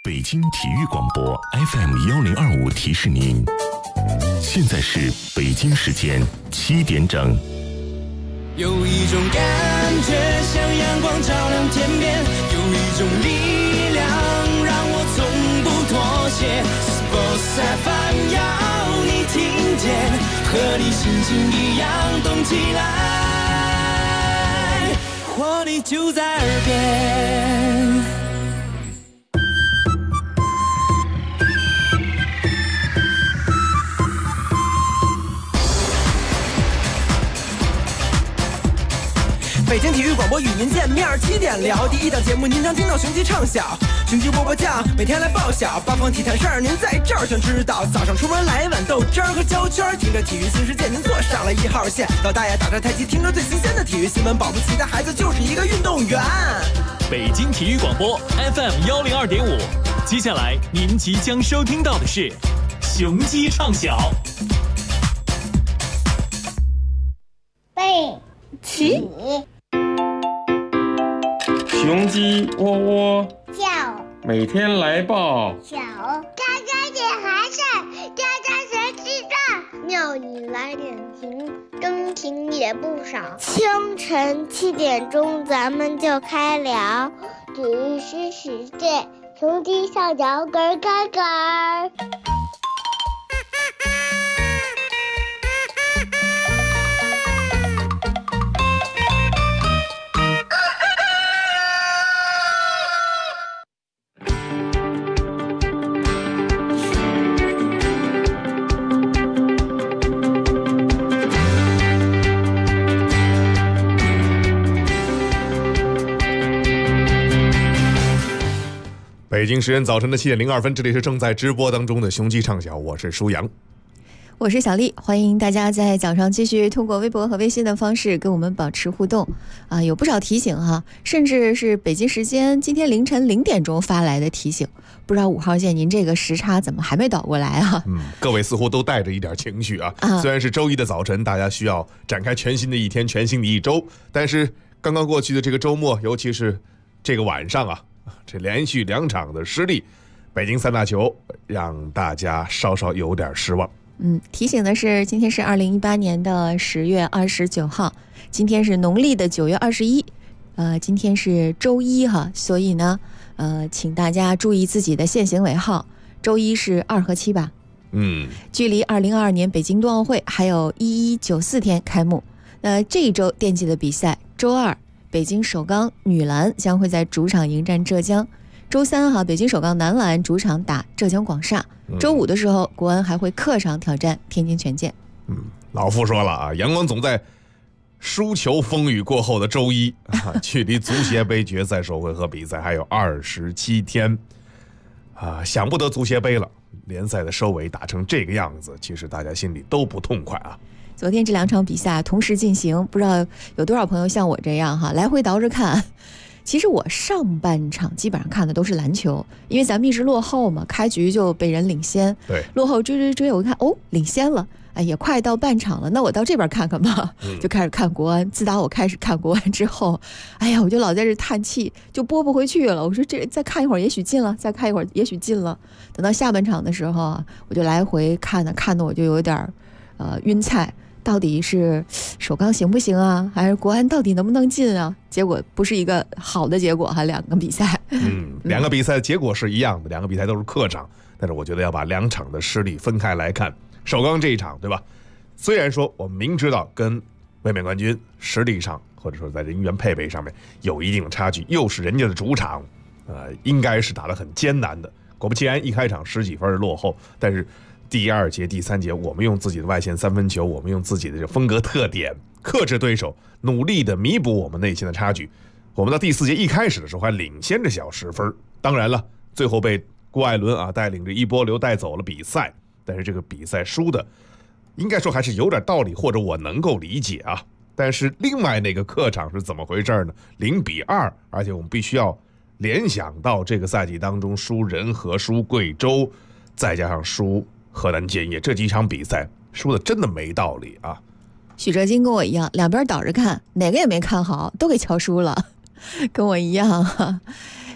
北京体育广播 FM1025提示您，现在是北京时间7点整。 有一种感觉像阳光照亮天边，有一种力量让我从不妥协。Sports FM 要你听见，和你心情一样动起来，活力就在耳边。 北京体育广播与您见面，7点聊。第一档节目您常听到雄鸡唱晓，雄鸡波波酱每天来报晓，八方体坛事儿您在这儿全知道。早上出门来碗豆汁儿和焦圈，听着体育新世界您坐上了1号线。老大爷打着太极，听着最新鲜的体育新闻，保不齐的孩子就是一个运动员。 北京体育广播 FM102.5，接下来您即将收听到的是雄鸡唱晓。 背起雄鸡喔喔叫， 每天来报小家家点孩子，家家谁知道？庙里来点情，真情也不少。清晨7点钟，咱们就开聊体育新世界，雄鸡上脚咯咯咯。 北京时间早晨的7点02分，这里是正在直播当中的雄鸡唱晓，我是舒阳， 我是小丽，欢迎大家在早上继续通过微博和微信的方式跟我们保持互动啊，有不少提醒哈，甚至是北京时间今天凌晨0点钟发来的提醒，不知道5号线您这个时差怎么还没倒过来啊？ 各位似乎都带着一点情绪啊。虽然是周一的早晨，大家需要展开全新的一天，全新的一周，但是刚刚过去的这个周末，尤其是这个晚上啊，这连续2场的失利，北京3大球让大家稍稍有点失望。 提醒的是，今天是2018年的10月29号，今天是农历的9月21，今天是周一哈，所以呢，请大家注意自己的限行尾号，周一是2和7吧。距离2022年北京冬奥会还有1194天开幕。这一周惦记的比赛，周二北京首钢女篮将会在主场迎战浙江，周三哈，北京首钢男篮主场打浙江广厦，周五的时候，国安还会客场挑战天津权健。 老傅说了啊，阳光总在输球风雨过后的周一距离足协杯决赛首回合比赛还有27天啊，想不得足协杯了，联赛的收尾打成这个样子，其实大家心里都不痛快啊。 昨天这2场比赛同时进行，不知道有多少朋友像我这样哈，来回倒着看。其实我上半场基本上看的都是篮球，因为咱们一直落后嘛，开局就被人领先， 对， 落后追，我一看领先了，也快到半场了，那我到这边看看吧，就开始看国安。自打我开始看国安之后，我就老在这叹气，就拨不回去了。我说这再看一会儿也许进了，再看一会儿也许进了。等到下半场的时候啊，我就来回看的我就有点晕菜。到底是首钢行不行啊，还是国安到底能不能进啊？结果不是一个好的结果哈，2个比赛。 2个比赛结果是一样的，2个比赛都是客场，但是我觉得要把2场的失利分开来看。首钢这一场，对吧？虽然说我们明知道跟卫冕冠军实力上或者说在人员配备上面有一定的差距，又是人家的主场，应该是打得很艰难的。果不其然，一开场10几分的落后，但是第2节、第3节，我们用自己的外线3分球，我们用自己的这风格特点克制对手，努力的弥补我们内心的差距。我们到第4节一开始的时候还领先着小10分，当然了，最后被郭艾伦带领着一波流带走了比赛。但是这个比赛输的，应该说还是有点道理，或者我能够理解啊。但是另外那个客场是怎么回事呢？0-2，而且我们必须要联想到这个赛季当中输仁和、输贵州，再加上输河南建业，这几场比赛输的真的没道理啊。 许哲金跟我一样，两边倒着看，哪个也没看好，都给敲输了，跟我一样。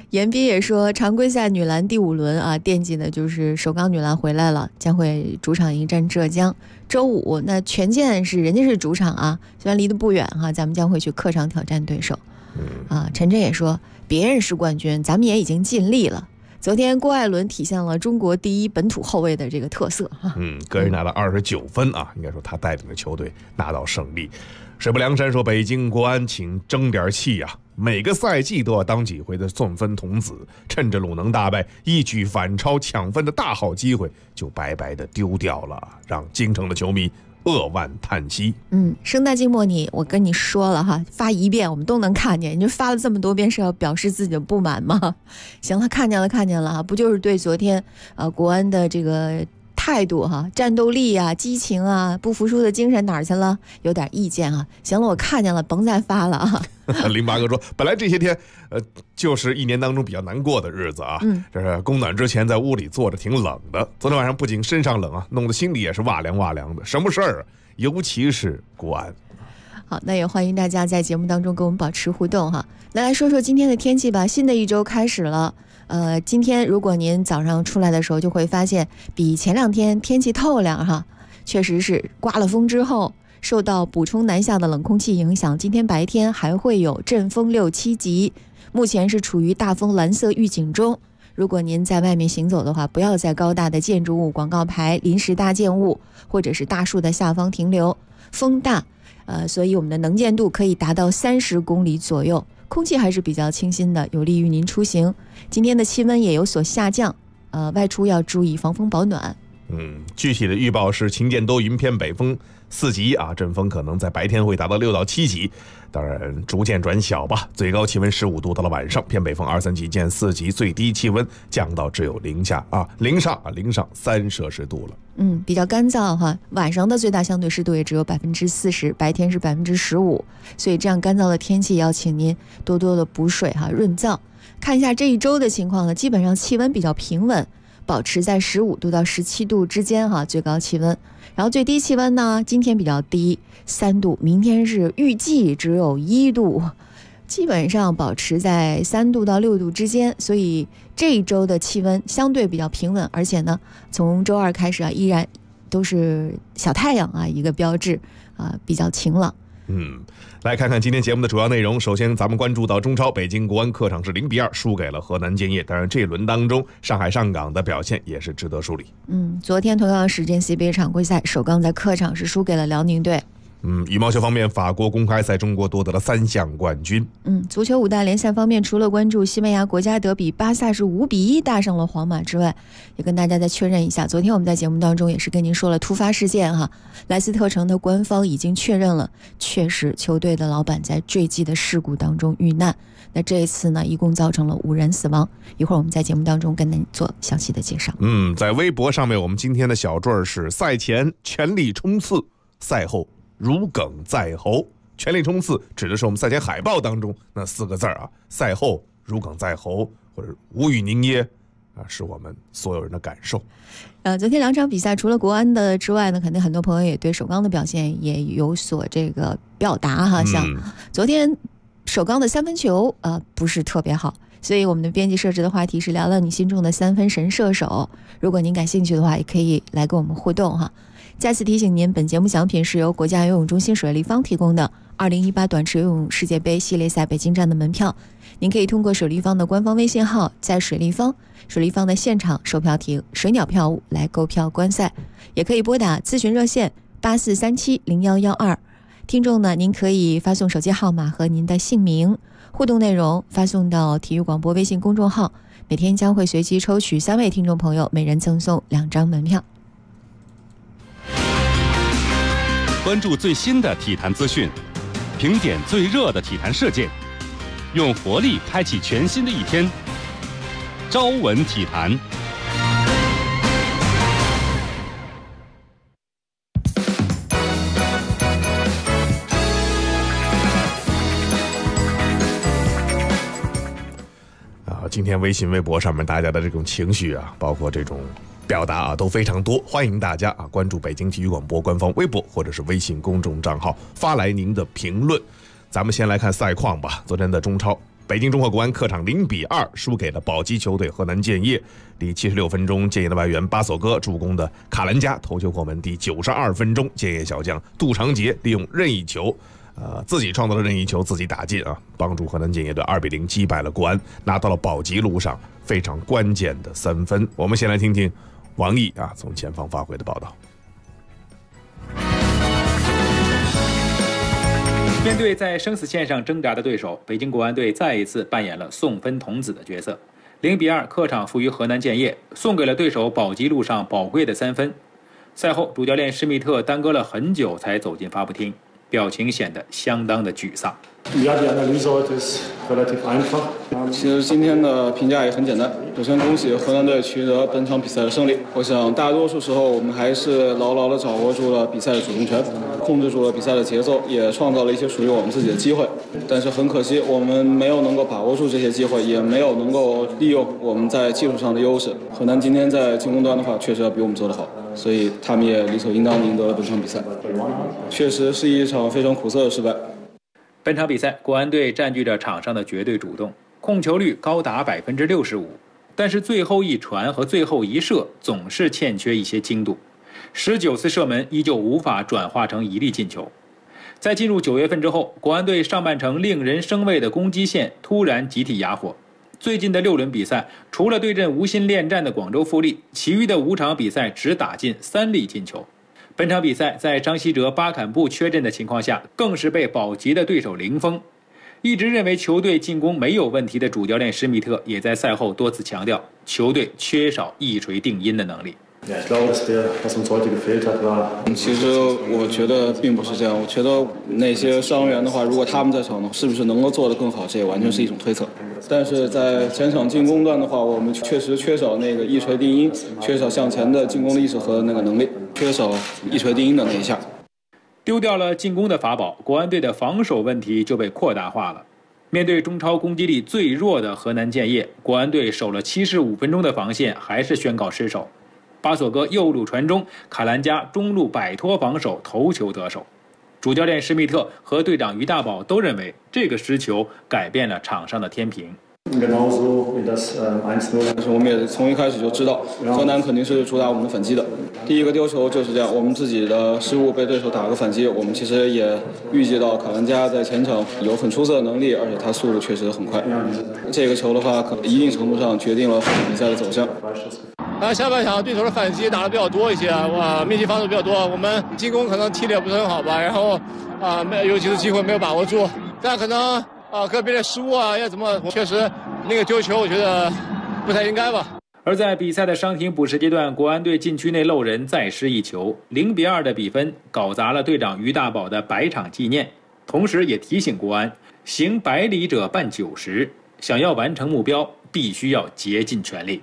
严斌也说，常规赛女篮第5轮啊，惦记的就是首钢女篮回来了，将会主场迎战浙江。周5那权健是人家是主场啊，虽然离得不远哈，咱们将会去客场挑战对手。陈真也说，别人是冠军，咱们也已经尽力了。昨天郭艾伦体现了中国第一本土后卫的这个特色哈。 个人拿了29分啊，应该说他带领的球队拿到胜利。水泊梁山说，北京国安请争点气啊，每个赛季都要当几回的送分童子，趁着鲁能大败一举反超抢分的大好机会就白白的丢掉了，让京城的球迷扼腕叹息。 生大静默我跟你说了哈，发一遍我们都能看见，你就发了这么多遍是要表示自己的不满吗？行了，看见了哈，不就是对昨天国安的这个态度哈、战斗力啊、激情啊、不服输的精神哪儿去了？有点意见哈。行了，我看见了，甭再发了啊。 08哥说，本来这些天就是一年当中比较难过的日子啊。这是供暖之前在屋里坐着挺冷的，昨天晚上不仅身上冷啊，弄得心里也是哇凉哇凉的。什么事儿啊？尤其是国安。 好，那也欢迎大家在节目当中跟我们保持互动哈。那来说说今天的天气吧，新的一周开始了。今天如果您早上出来的时候，就会发现比前2天天气透亮哈，确实是刮了风之后，受到补充南下的冷空气影响，今天白天还会有阵风6、7级，目前是处于大风蓝色预警中。如果您在外面行走的话，不要在高大的建筑物、广告牌、临时搭建物或者是大树的下方停留，风大，所以我们的能见度可以达到30公里左右。空气还是比较清新的，有利于您出行。今天的气温也有所下降，外出要注意防风保暖。 具体的预报是晴间多云偏北风4级啊，阵风可能在白天会达到6到7级，当然逐渐转小吧。最高气温15度，到了晚上偏北风2、3级见4级，最低气温降到只有零上3摄氏度了。 比较干燥哈，晚上的最大相对湿度也只有40%，白天是15%，所以这样干燥的天气要请您多多的补水哈，润燥。看一下这一周的情况呢，基本上气温比较平稳，保持在15度到17度之间哈，最高气温。然后最低气温呢，今天比较低，3度，明天是预计只有1度，基本上保持在3度到6度之间，所以这一周的气温相对比较平稳，而且呢，从周2开始啊，依然都是小太阳啊一个标志啊，比较晴朗。 来看看今天节目的主要内容。首先咱们关注到中超，北京国安客场是0-2输给了河南建业，当然这一轮当中上海上港的表现也是值得梳理。 昨天同样时间 CBA 常规赛，首钢在客场是输给了辽宁队。 羽毛球方面，法国公开赛中国夺得了3项冠军。 足球5大联赛方面，除了关注西班牙国家德比巴萨是5-1大胜了皇马之外，也跟大家再确认一下，昨天我们在节目当中也是跟您说了突发事件哈，莱斯特城的官方已经确认了，确实球队的老板在坠机的事故当中遇难。那这一次呢，一共造成了5人死亡，一会儿我们在节目当中跟您做详细的介绍。 在微博上面，我们今天的小坠是赛前全力冲刺，赛后如鲠在喉。全力冲刺指的是我们赛前海报当中那4个字啊，赛后如鲠在喉或者无语凝噎啊，是我们所有人的感受。 昨天2场比赛，除了国安的之外呢，肯定很多朋友也对首钢的表现也有所这个表达哈。像昨天首钢的3分球不是特别好，所以我们的编辑设置的话题是聊聊你心中的3分神射手。如果您感兴趣的话，也可以来跟我们互动哈。再次提醒您，本节目奖品是由国家游泳中心水立方提供的2018短池游泳世界杯系列赛北京站的门票。您可以通过水立方的官方微信号，在水立方的现场售票亭水鸟票务来购票观赛，也可以拨打咨询热线84370112。听众呢，您可以发送手机号码和您的姓名，互动内容发送到体育广播微信公众号，每天将会随机抽取3位听众朋友，每人赠送2张门票。 关注最新的体坛资讯，评点最热的体坛事件，用活力开启全新的一天。朝闻体坛。 今天微信微博上面大家的这种情绪啊，包括这种表达啊，都非常多。欢迎大家关注北京体育广播官方微博或者是微信公众账号，发来您的评论。咱们先来看赛况吧。昨天的中超北京中赫国安客场0-2输给了保级球队河南建业。第76分钟，建业的外援巴索戈助攻的卡兰加头球破门。第92分钟，建业小将杜长杰利用任意球，自己创造了任意球，自己打进啊，帮助河南建业队2-0击败了国安，拿到了保级路上非常关键的3分。我们先来听听王毅从前方发回的报道。 面对在生死线上挣扎的对手，北京国安队再一次扮演了送分童子的角色。0-2客场负于河南建业，送给了对手保级路上宝贵的3分。赛后，主教练施密特耽搁了很久才走进发布厅，表情显得相当的沮丧。 其实今天的评价也很简单，首先恭喜河南队取得本场比赛的胜利。我想大多数时候我们还是牢牢地掌握住了比赛的主动权，控制住了比赛的节奏，也创造了一些属于我们自己的机会。但是很可惜，我们没有能够把握住这些机会，也没有能够利用我们在技术上的优势。河南今天在进攻端的话，确实要比我们做得好，所以他们也理所应当地赢得了本场比赛。确实是一场非常苦涩的失败。 本场比赛，国安队占据着场上的绝对主动，控球率高达65%，但是最后一传和最后一射总是欠缺一些精度，19次射门依旧无法转化成一粒进球。在进入9月份之后，国安队上半程令人生畏的攻击线突然集体哑火。最近的6轮比赛，除了对阵无心恋战的广州富力，其余的5场比赛只打进3粒进球。本场比赛在张稀哲、巴坎布缺阵的情况下，更是被保级的对手零封。一直认为球队进攻没有问题的主教练施密特也在赛后多次强调，球队缺少一锤定音的能力。 其实我觉得并不是这样，我觉得那些伤员的话，如果他们在场呢，是不是能够做得更好，这也完全是一种推测。但是在前场进攻端的话，我们确实缺少那个一锤定音，缺少向前的进攻的意识和那个能力，缺少一锤定音的那一下。 丢掉了进攻的法宝，国安队的防守问题就被扩大化了。面对中超攻击力最弱的河南建业，国安队守了75分钟的防线，还是宣告失守。巴索戈右路传中，卡兰加中路摆脱防守，头球得手。主教练施密特和队长于大宝都认为这个失球改变了场上的天平。 但是我们也从一开始就知道，河南肯定是主打我们的反击的。第一个丢球就是这样，我们自己的失误被对手打了个反击。我们其实也预计到卡兰加在前场有很出色的能力，而且他速度确实很快。这个球的话，可能一定程度上决定了比赛的走向。 下半场对手的反击打得比较多一些，密集防守比较多，我们进攻可能踢得也不是很好吧，然后有几次机会没有把握住，但可能个别的失误要怎么，确实那个丢球我觉得不太应该吧。 而在比赛的伤停补时阶段，国安队禁区内漏人，再失一球，0-2的比分搞砸了队长于大宝的100场纪念，同时也提醒国安，行100里者半90，想要完成目标，必须要竭尽全力。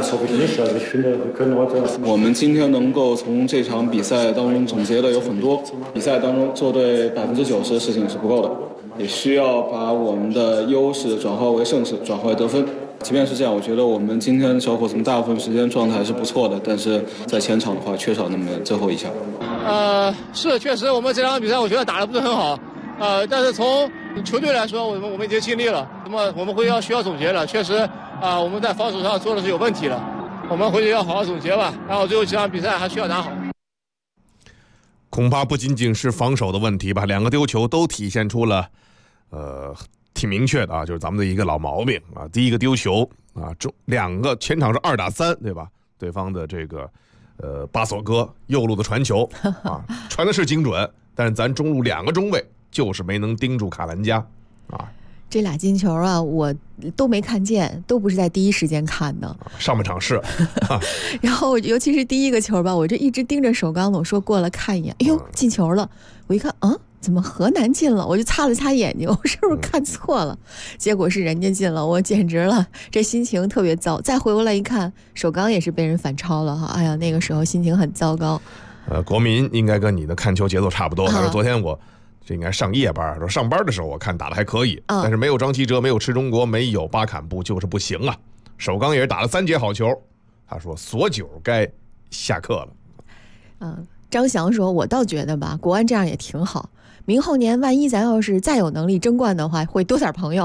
我们今天能够从这场比赛当中总结的有很多，比赛当中做对90%的事情是不够的，也需要把我们的优势转化为胜势，转化为得分。即便是这样，我觉得我们今天小伙子们大部分时间状态是不错的，但是在前场的话缺少那么最后一下。 是确实我们这场比赛我觉得打得不是很好，但是从球队来说，我们已经尽力了，那么我们需要总结了，确实我们在防守上做的是有问题的，我们回去要好好总结吧，然后最后几场比赛还需要打好。 恐怕不仅仅是防守的问题吧，2个丢球都体现出了挺明确的就是咱们的一个老毛病第一个丢球2个前场是2打3，对吧？对方的这个巴索戈右路的传球传的是精准，但是咱中路2个中卫就是没能盯住卡兰加这俩进球我都没看见，都不是在第一时间看的。 上半场是然后尤其是第一个球吧，我就一直盯着首钢了，我说过来看一眼，哎呦进球了，我一看怎么河南进了，我就擦了擦眼睛，我是不是看错了？结果是人家进了，我简直了，这心情特别糟。再回过来一看，首钢也是被人反超了哎呀，那个时候心情很糟糕。 国民应该跟你的看球节奏差不多，但是昨天我这应该上夜班，说上班的时候我看打得还可以，但是没有张稀哲，没有池中国，没有巴坎布就是不行首钢也是打了3节好球，他说索9该下课了。 张翔说，我倒觉得吧，国安这样也挺好，明后年万一咱要是再有能力争冠的话，会多点朋友。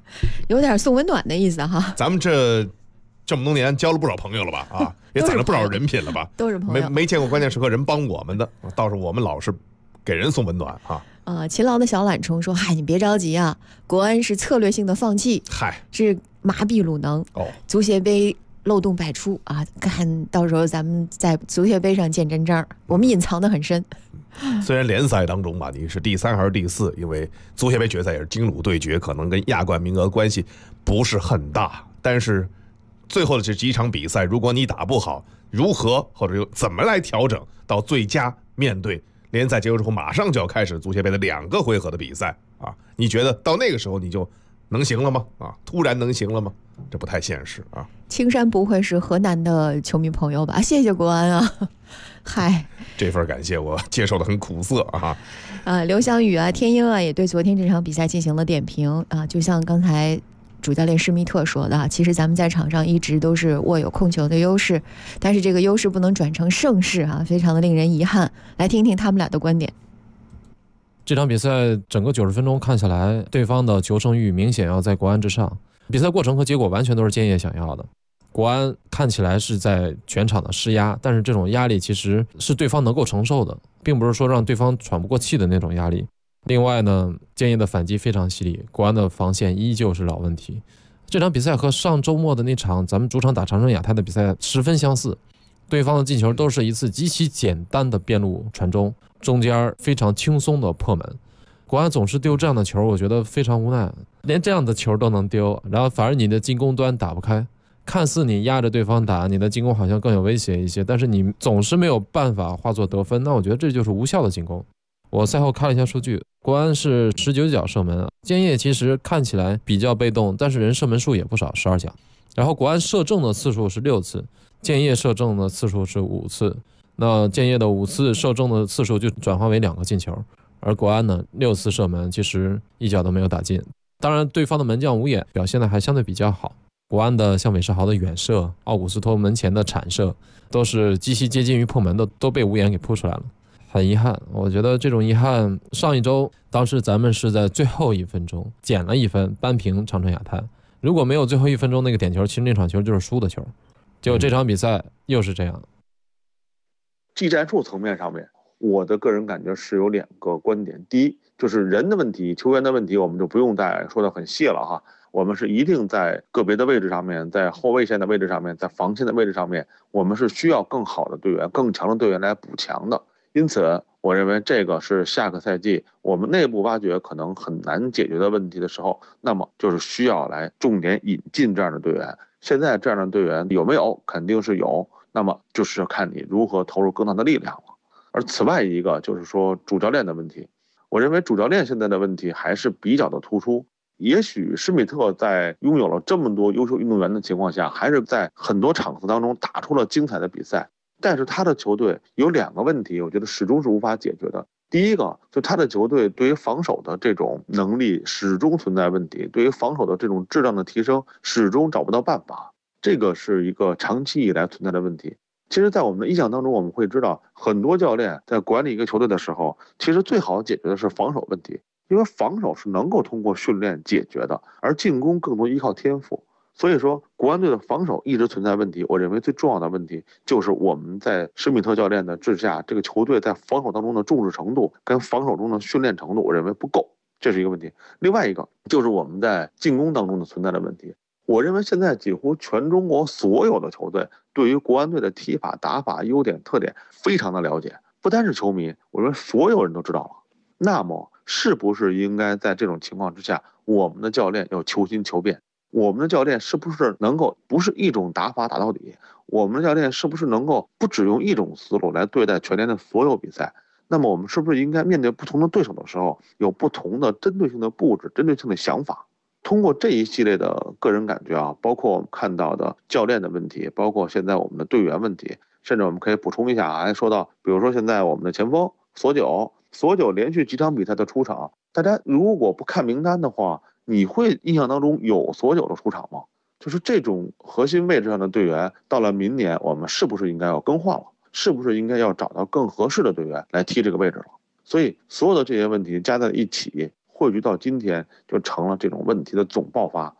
有点送温暖的意思哈。 咱们这么多年交了不少朋友了吧？啊，也攒了不少人品了吧？ 都是朋友， 没见过关键时刻人帮我们的，倒是我们老是给人送温暖啊。 勤劳的小懒虫说：“嗨，你别着急啊，国安是策略性的放弃，是麻痹鲁能。足协杯漏洞百出啊，看到时候咱们在足协杯上见真章，我们隐藏得很深。” 虽然联赛当中吧，你是第3还是第4，因为足协杯决赛也是京鲁对决，可能跟亚冠名额关系不是很大，但是最后的这几场比赛，如果你打不好，如何或者怎么来调整到最佳面对联赛结束之后马上就要开始足协杯的2个回合的比赛啊？你觉得到那个时候你就能行了吗？突然能行了吗？这不太现实啊。 青山不会是河南的球迷朋友吧？谢谢国安啊。嗨， 这份感谢我接受的很苦涩啊。 刘翔宇啊，天鹰啊，也对昨天这场比赛进行了点评啊。就像刚才主教练施密特说的，其实咱们在场上一直都是握有控球的优势，但是这个优势不能转成胜势啊，非常的令人遗憾。来听听他们俩的观点。 这场比赛整个90分钟看下来，对方的求胜欲明显要在国安之上，比赛过程和结果完全都是建业想要的。国安看起来是在全场的施压，但是这种压力其实是对方能够承受的，并不是说让对方喘不过气的那种压力。另外呢，建业的反击非常犀利，国安的防线依旧是老问题。这场比赛和上周末的那场咱们主场打长春亚泰的比赛十分相似，对方的进球都是一次极其简单的边路传中，中间非常轻松的破门。国安总是丢这样的球，我觉得非常无奈，连这样的球都能丢，然后反而你的进攻端打不开，看似你压着对方打，你的进攻好像更有威胁一些，但是你总是没有办法化作得分，那我觉得这就是无效的进攻。我赛后看了一下数据，国安是19脚射门，建业其实看起来比较被动，但是人射门数也不少，12脚。然后国安射正的次数是6次，建业射正的次数是5次，那建业的5次射正的次数就转化为2个进球，而国安呢6次射门其实一脚都没有打进。当然对方的门将吴野表现的还相对比较好，国安的像韦世豪的远射，奥古斯托门前的铲射都是极其接近于破门的，都被吴岩给扑出来了，很遗憾。我觉得这种遗憾，上一周当时咱们是在最后1分钟捡了1分扳平长春亚泰，如果没有最后1分钟那个点球，其实那场球就是输的球，结果这场比赛又是这样。 技战术层面上面，我的个人感觉是有2个观点。第一，就是人的问题，球员的问题，我们就不用再说得很细了哈。我们是一定在个别的位置上面，在后卫线的位置上面，在防线的位置上面，我们是需要更好的队员、更强的队员来补强的。因此，我认为这个是下个赛季我们内部挖掘可能很难解决的问题的时候，那么就是需要来重点引进这样的队员。现在这样的队员有没有？肯定是有，那么就是看你如何投入更大的力量了。而此外一个就是说主教练的问题，我认为主教练现在的问题还是比较的突出。也许施密特在拥有了这么多优秀运动员的情况下，还是在很多场次当中打出了精彩的比赛，但是他的球队有2个问题，我觉得始终是无法解决的。第一个，就他的球队对于防守的这种能力始终存在问题，对于防守的这种质量的提升始终找不到办法，这个是一个长期以来存在的问题。其实在我们的印象当中，我们会知道很多教练在管理一个球队的时候，其实最好解决的是防守问题，因为防守是能够通过训练解决的，而进攻更多依靠天赋。所以说国安队的防守一直存在问题，我认为最重要的问题就是我们在施密特教练的治下，这个球队在防守当中的重视程度跟防守中的训练程度，我认为不够，这是一个问题。另外一个就是我们在进攻当中的存在的问题。我认为现在几乎全中国所有的球队对于国安队的踢法、打法、优点、特点非常的了解，不单是球迷，我认为所有人都知道了。那么是不是应该在这种情况之下，我们的教练要求新求变？我们的教练是不是能够不是一种打法打到底？我们的教练是不是能够不只用一种思路来对待全年的所有比赛？那么我们是不是应该面对不同的对手的时候，有不同的针对性的布置、针对性的想法？通过这一系列的个人感觉啊，包括我们看到的教练的问题，包括现在我们的队员问题，甚至我们可以补充一下啊，还说到，比如说现在我们的前锋索九连续几场比赛的出场，大家如果不看名单的话，你会印象当中有索九的出场吗？就是这种核心位置上的队员，到了明年我们是不是应该要更换了？是不是应该要找到更合适的队员来踢这个位置了？所以所有的这些问题加在一起， 汇聚到今天，就成了这种问题的总爆发。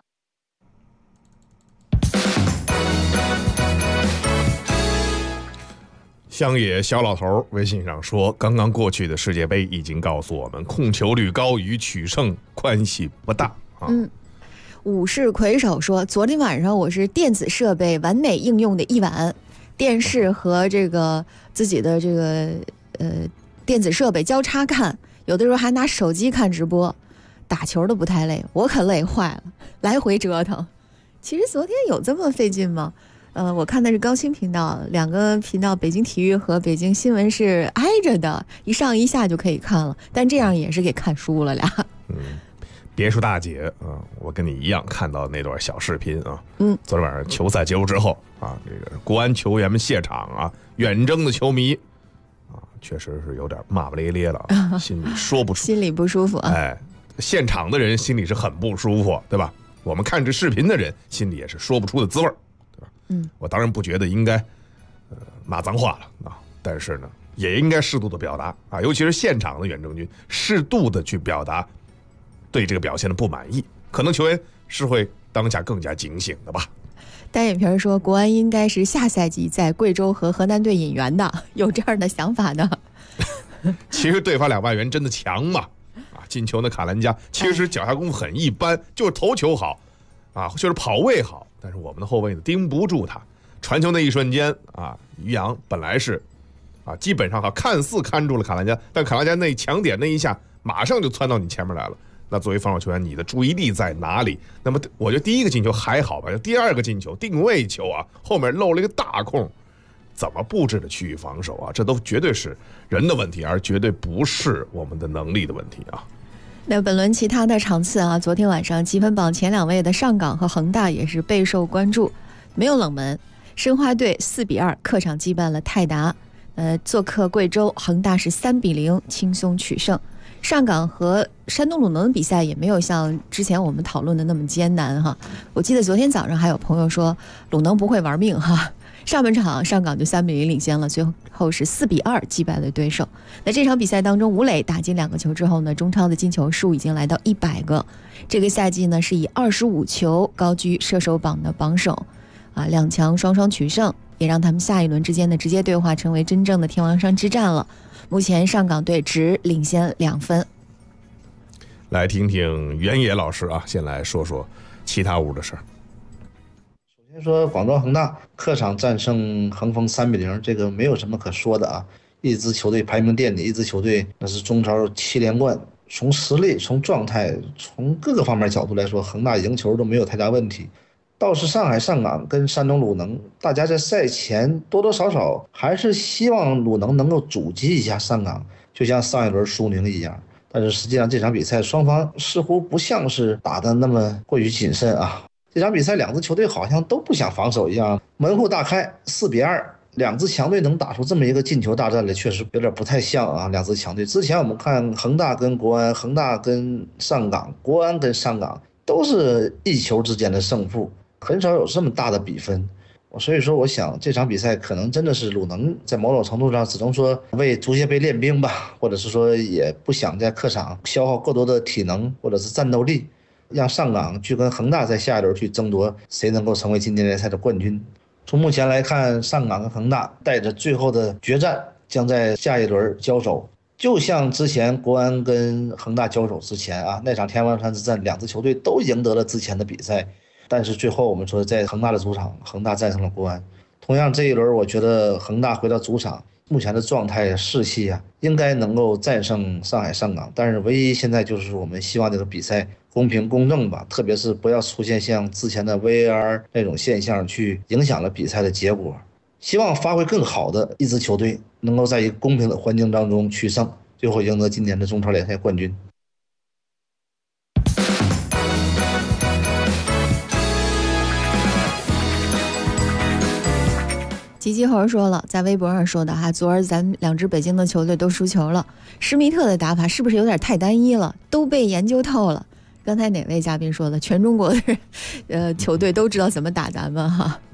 乡野小老头微信上说，刚刚过去的世界杯已经告诉我们，控球率高与取胜关系不大啊。 武士魁首说，昨天晚上我是电子设备完美应用的一晚，电视和这个自己的这个电子设备交叉看，有的时候还拿手机看直播，打球都不太累，我可累坏了，来回折腾。其实昨天有这么费劲吗？我看的是高清频道，两个频道北京体育和北京新闻是挨着的，一上一下就可以看了，但这样也是给看输了俩。 别墅大姐啊，我跟你一样看到那段小视频啊。昨天晚上球赛结束之后啊，这个国安球员们谢场啊，远征的球迷啊，确实是有点骂骂咧咧了，心里说不出， 心里不舒服啊。 现场的人心里是很不舒服，对吧？我们看这视频的人心里也是说不出的滋味，对吧？我当然不觉得应该骂脏话了啊，但是呢，也应该适度的表达啊，尤其是现场的远征军，适度的去表达对这个表现的不满意，可能球员是会当下更加警醒的吧。 单眼皮说，国安应该是下赛季在贵州和河南队引援的，有这样的想法的。 其实对方2外援真的强嘛？进球的卡兰加其实脚下功夫很一般，就是头球好啊，就是跑位好，但是我们的后卫呢盯不住他，传球那一瞬间啊，于洋本来是基本上看似看住了卡兰加，但卡兰加那抢点那一下马上就窜到你前面来了。那作为防守球员，你的注意力在哪里？那么我觉得第一个进球还好吧，第二个进球定位球啊，后面漏了一个大空，怎么布置的区域防守啊？这都绝对是人的问题，而绝对不是我们的能力的问题啊。 那本轮其他的场次啊，昨天晚上积分榜前2位的上港和恒大也是备受关注，没有冷门。申花队4-2客场击败了泰达，做客贵州，恒大是3-0轻松取胜。上港和山东鲁能的比赛也没有像之前我们讨论的那么艰难哈。我记得昨天早上还有朋友说鲁能不会玩命哈，上半场上港就3-0领先了，最后是4-2击败了对手。那这场比赛当中，吴磊打进2个球之后呢，中超的进球数已经来到100个。这个赛季呢是以25球高居射手榜的榜首啊，2强双双取胜，也让他们下一轮之间的直接对话成为真正的天王山之战了。目前上港队只领先2分。 来听听袁野老师啊，先来说说其他屋的事儿。 首先说广州恒大客场战胜恒丰3-0，这个没有什么可说的啊。一支球队排名垫底，一支球队那是中超7连冠，从实力、从状态、从各个方面角度来说，恒大赢球都没有太大问题。倒是上海上港跟山东鲁能，大家在赛前多多少少还是希望鲁能能够阻击一下上港，就像上一轮苏宁一样。但是实际上这场比赛双方似乎不像是打得那么过于谨慎啊。这场比赛2支球队好像都不想防守一样，门户大开，4-2，2支强队能打出这么一个进球大战来，确实有点不太像啊。2支强队之前我们看恒大跟国安，恒大跟上港，国安跟上港都是1球之间的胜负，很少有这么大的比分。所以说我想这场比赛可能真的是鲁能在某种程度上只能说为足协杯练兵吧，或者是说也不想在客场消耗过多的体能或者是战斗力，让上港去跟恒大在下一轮去争夺谁能够成为今年联赛的冠军。从目前来看，上港跟恒大带着最后的决战将在下一轮交手，就像之前国安跟恒大交手之前啊，那场天王山之战2支球队都赢得了之前的比赛，但是最后我们说在恒大的主场，恒大战胜了国安。同样这一轮我觉得恒大回到主场目前的状态士气啊，应该能够战胜上海上港，但是唯一现在就是我们希望这个比赛公平公正吧，特别是不要出现像之前的 VAR 那种现象去影响了比赛的结果。希望发挥更好的一支球队能够在一个公平的环境当中取胜，最后赢得今年的中超联赛冠军。 吉吉猴说了，在微博上说的哈，昨儿咱2支北京的球队都输球了，施密特的打法是不是有点太单一了？都被研究透了。刚才哪位嘉宾说的？全中国的球队都知道怎么打咱们哈。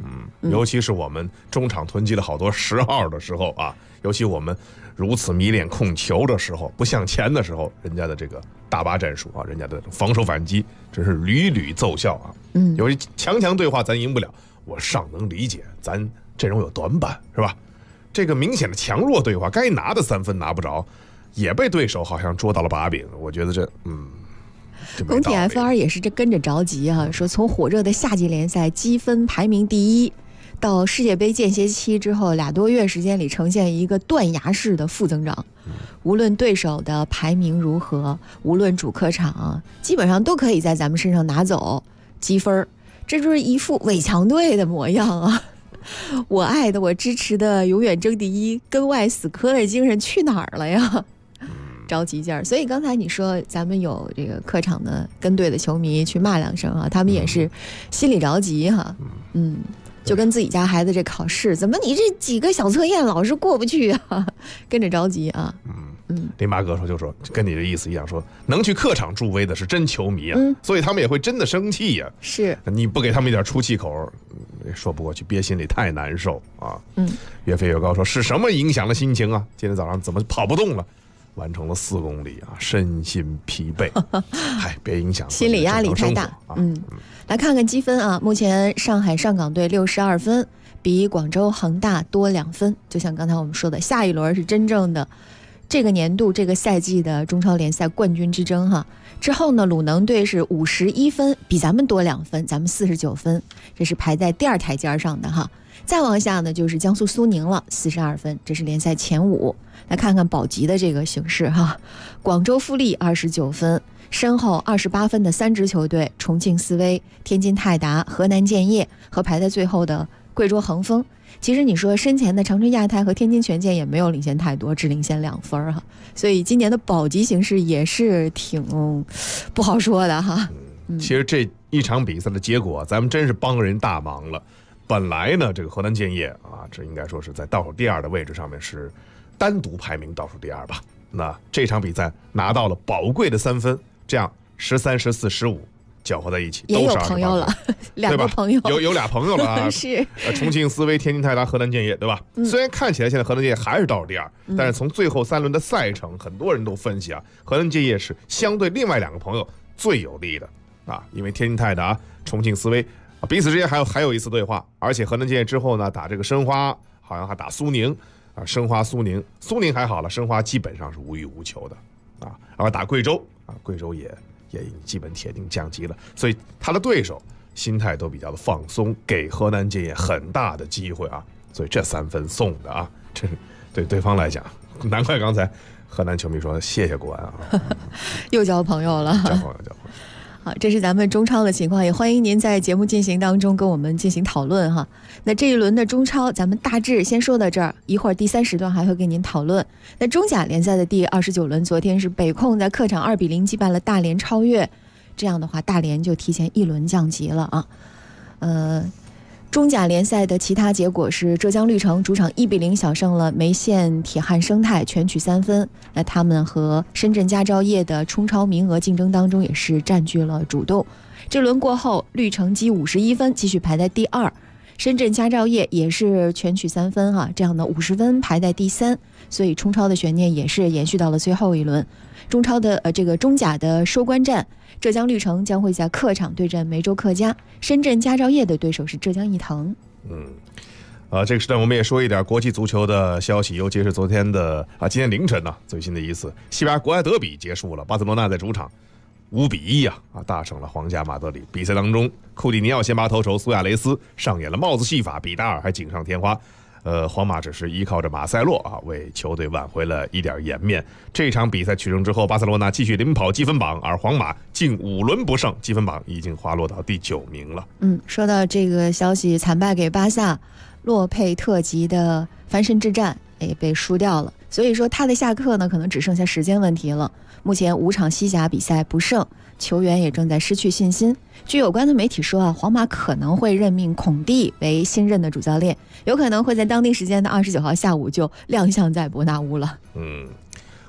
尤其是我们中场囤积了好多10号的时候啊，尤其我们如此迷恋控球的时候，不向前的时候，人家的这个大巴战术啊，人家的防守反击真是屡屡奏效啊。有些强对话咱赢不了，我尚能理解，咱阵容有短板是吧？这个明显的强弱对话，该拿的3分拿不着，也被对手好像捉到了把柄。我觉得这工体 FR 也是这跟着着急啊，说从火热的夏季联赛积分排名第1，到世界杯间歇期之后2多月时间里呈现一个断崖式的负增长。无论对手的排名如何，无论主客场，基本上都可以在咱们身上拿走积分，这就是一副伪强队的模样啊！我爱的，我支持的，永远争第1，跟外死磕的精神去哪儿了呀？着急劲儿。所以刚才你说咱们有这个客场的跟队的球迷去骂2声啊，他们也是心里着急哈。就跟自己家孩子这考试，怎么你这几个小测验老是过不去啊？跟着着急啊。 林马哥就说跟你的意思一样，说能去客场助威的是真球迷啊，所以他们也会真的生气呀。 是你不给他们一点出气口，说不过去，憋心里太难受啊。越飞越高说是什么影响了心情啊？今天早上怎么跑不动了？完成了4公里啊，身心疲惫。别影响心理压力太大。来看看积分啊，目前上海上港队62分，比广州恒大多2分。就像刚才我们说的，下一轮是真正的这个年度这个赛季的中超联赛冠军之争哈。之后呢，鲁能队是51分，比咱们多2分，咱们49分，这是排在第2台阶上的哈。再往下呢，就是江苏苏宁了，42分，这是联赛前5。来看看保级的这个形势哈，广州富力29分，身后28分的3支球队，重庆斯威、天津泰达、河南建业和排在最后的贵州恒丰。其实你说身前的长春亚泰和天津权健也没有领先太多，只领先2分哈。所以今年的保级形势也是挺不好说的哈。 其实这一场比赛的结果，咱们真是帮人大忙了。本来呢，这个河南建业啊，这应该说是在倒数第2的位置上面是单独排名倒数第2吧。那这场比赛拿到了宝贵的3分，这样13、14、15搅和在一起， 也有朋友了，2个朋友， 有俩朋友了啊。 是重庆斯威、天津泰达、河南建业，对吧？虽然看起来现在河南建业还是倒数第2，但是从最后3轮的赛程，很多人都分析啊，河南建业是相对另外2个朋友最有利的啊，因为天津泰达、重庆斯威彼此之间还有一次对话，而且河南建业之后呢，打这个申花，好像还打苏宁啊，申花、苏宁还好了，申花基本上是无欲无求的啊，然后打贵州啊，贵州也基本铁定降级了，所以他的对手心态都比较的放松，给河南建业很大的机会啊，所以这3分送的啊，这是对对方来讲，难怪刚才河南球迷说谢谢国安啊， 又交朋友了，交朋友。好，这是咱们中超的情况，也欢迎您在节目进行当中跟我们进行讨论哈。那这一轮的中超咱们大致先说到这儿，一会儿第3时段还会跟您讨论。那中甲联赛的第29轮，昨天是北控在客场2比0击败了大连超越，这样的话大连就提前1轮降级了啊。中甲联赛的其他结果是浙江绿城主场1比0小胜了梅县铁汉生态，全取3分。那他们和深圳佳兆业的冲超名额竞争当中也是占据了主动。这轮过后，绿城积51分，继续排在第2。深圳佳兆业也是全取3分哈，这样的50分排在第3。所以冲超的悬念也是延续到了最后一轮。中超的这个中甲的收官战，浙江绿城将会在客场对阵梅州客家，深圳佳兆业的对手是浙江毅腾。 这个时段我们也说一点国际足球的消息，尤其是昨天的今天凌晨呢，最新的一次西班牙国爱德比结束了，巴塞罗那在主场5比1大胜了皇家马德里。比赛当中，库蒂尼奥先发投手苏亚雷斯上演了帽子戏法，比达尔还锦上添花。皇马只是依靠着马塞洛为球队挽回了一点颜面。这场比赛取胜之后，巴塞罗那继续领跑积分榜，而皇马近5轮不胜，积分榜已经滑落到第9名了。 说到这个消息，惨败给巴萨，洛佩特吉的翻身之战也被输掉了，所以说他的下课呢，可能只剩下时间问题了。目前5场西甲比赛不胜，球员也正在失去信心。据有关的媒体说皇马可能会任命孔蒂为新任的主教练，有可能会在当地时间的29号下午就亮相在伯纳乌了。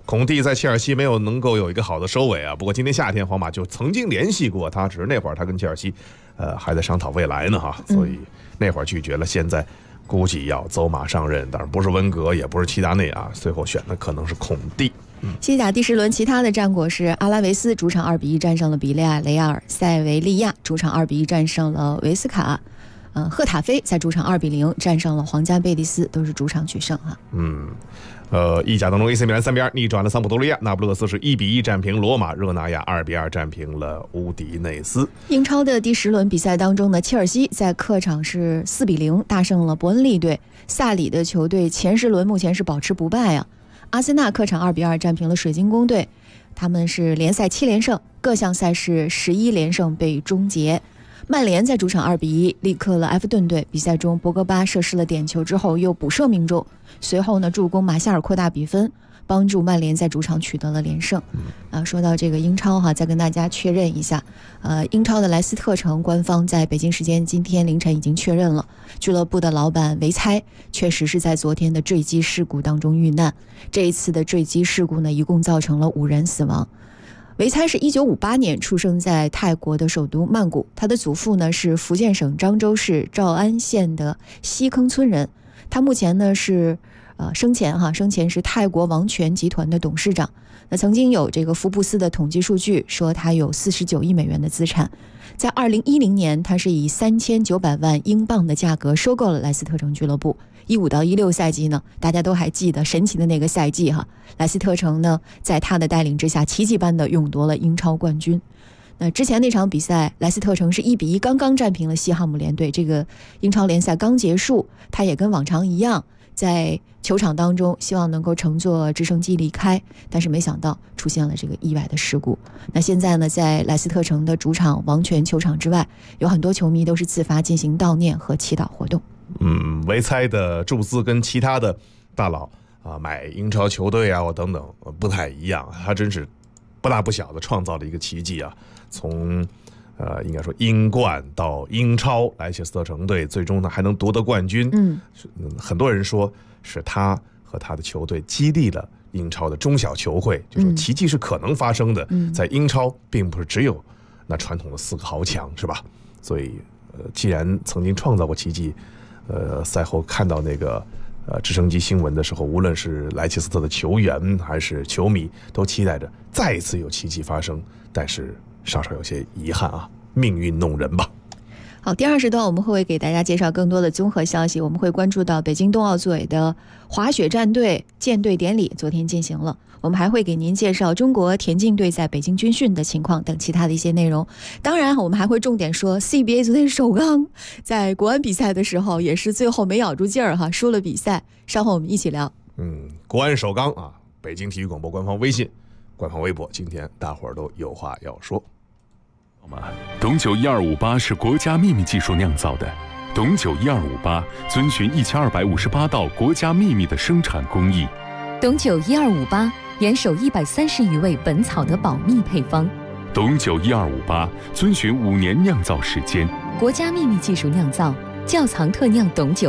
孔蒂在切尔西没有能够有一个好的收尾啊。不过今年夏天皇马就曾经联系过他，只是那会儿他跟切尔西还在商讨未来呢哈，所以那会儿拒绝了。现在估计要走马上任，当然不是温格，也不是齐达内啊，最后选的可能是孔蒂。 西甲第10轮其他的战果是阿拉维斯主场2比1战胜了比利亚雷亚尔，塞维利亚主场2比1战胜了维斯卡，赫塔菲在主场2比0战胜了皇家贝蒂斯，都是主场取胜啊。 意甲当中 AC 米兰3比2逆转了桑普多利亚，那不勒斯是1比1战平罗马，热那亚2比2战平了乌迪内斯。 英超的第10轮比赛当中呢，切尔西在客场是4比0大胜了伯恩利队，萨里的球队前10轮目前是保持不败啊。阿森纳客场2比2战平了水晶宫队，他们是联赛7连胜，各项赛事11连胜被终结。曼联在主场2比1力克了埃弗顿队，比赛中博格巴射失了点球之后又补射命中，随后呢助攻马夏尔扩大比分，帮助曼联在主场取得了连胜。说到这个英超哈，再跟大家确认一下，英超的莱斯特城官方在北京时间今天凌晨已经确认了，俱乐部的老板维猜确实是在昨天的坠机事故当中遇难。这一次的坠机事故呢，一共造成了5人死亡。维猜是1958年出生在泰国的首都曼谷，他的祖父呢是福建省漳州市诏安县的西坑村人。他目前呢是生前是泰国王权集团的董事长。那曾经有这个福布斯的统计数据说他有49亿美元的资产。在2010年，他是以3900万英镑的价格收购了莱斯特城俱乐部。15到16赛季呢，大家都还记得神奇的那个赛季哈，莱斯特城呢在他的带领之下奇迹般的勇夺了英超冠军。那之前那场比赛，莱斯特城是1比1刚刚战平了西汉姆联队。这个英超联赛刚结束，他也跟往常一样，在球场当中希望能够乘坐直升机离开，但是没想到出现了这个意外的事故。那现在呢，在莱斯特城的主场王权球场之外，有很多球迷都是自发进行悼念和祈祷活动。 维猜的注资跟其他的大佬买英超球队啊等等不太一样，他真是不大不小的创造了一个奇迹啊！从应该说英冠到英超，莱切斯特城队最终呢还能夺得冠军。很多人说是他和他的球队激励了英超的中小球会，就说奇迹是可能发生的。在英超并不是只有那传统的4个豪强，是吧？所以既然曾经创造过奇迹，赛后看到那个直升机新闻的时候，无论是莱切斯特的球员还是球迷，都期待着再一次有奇迹发生，但是稍稍有些遗憾啊，命运弄人吧。 好，第2时段我们会给大家介绍更多的综合消息，我们会关注到北京冬奥组委的滑雪战队建队典礼昨天进行了，我们还会给您介绍中国田径队在北京军训的情况等其他的一些内容。当然我们还会重点说 CBA 昨天首钢在国安比赛的时候也是最后没咬住劲儿哈，输了比赛，稍后我们一起聊。 国安首钢啊，北京体育广播官方微信、官方微博，今天大伙儿都有话要说。 董酒1258是国家秘密技术酿造的，董酒1258遵循1258道国家秘密的生产工艺。 董酒1258严守130余位本草的保密配方。 董酒1258遵循5年酿造时间， 国家秘密技术酿造，窖藏特酿董酒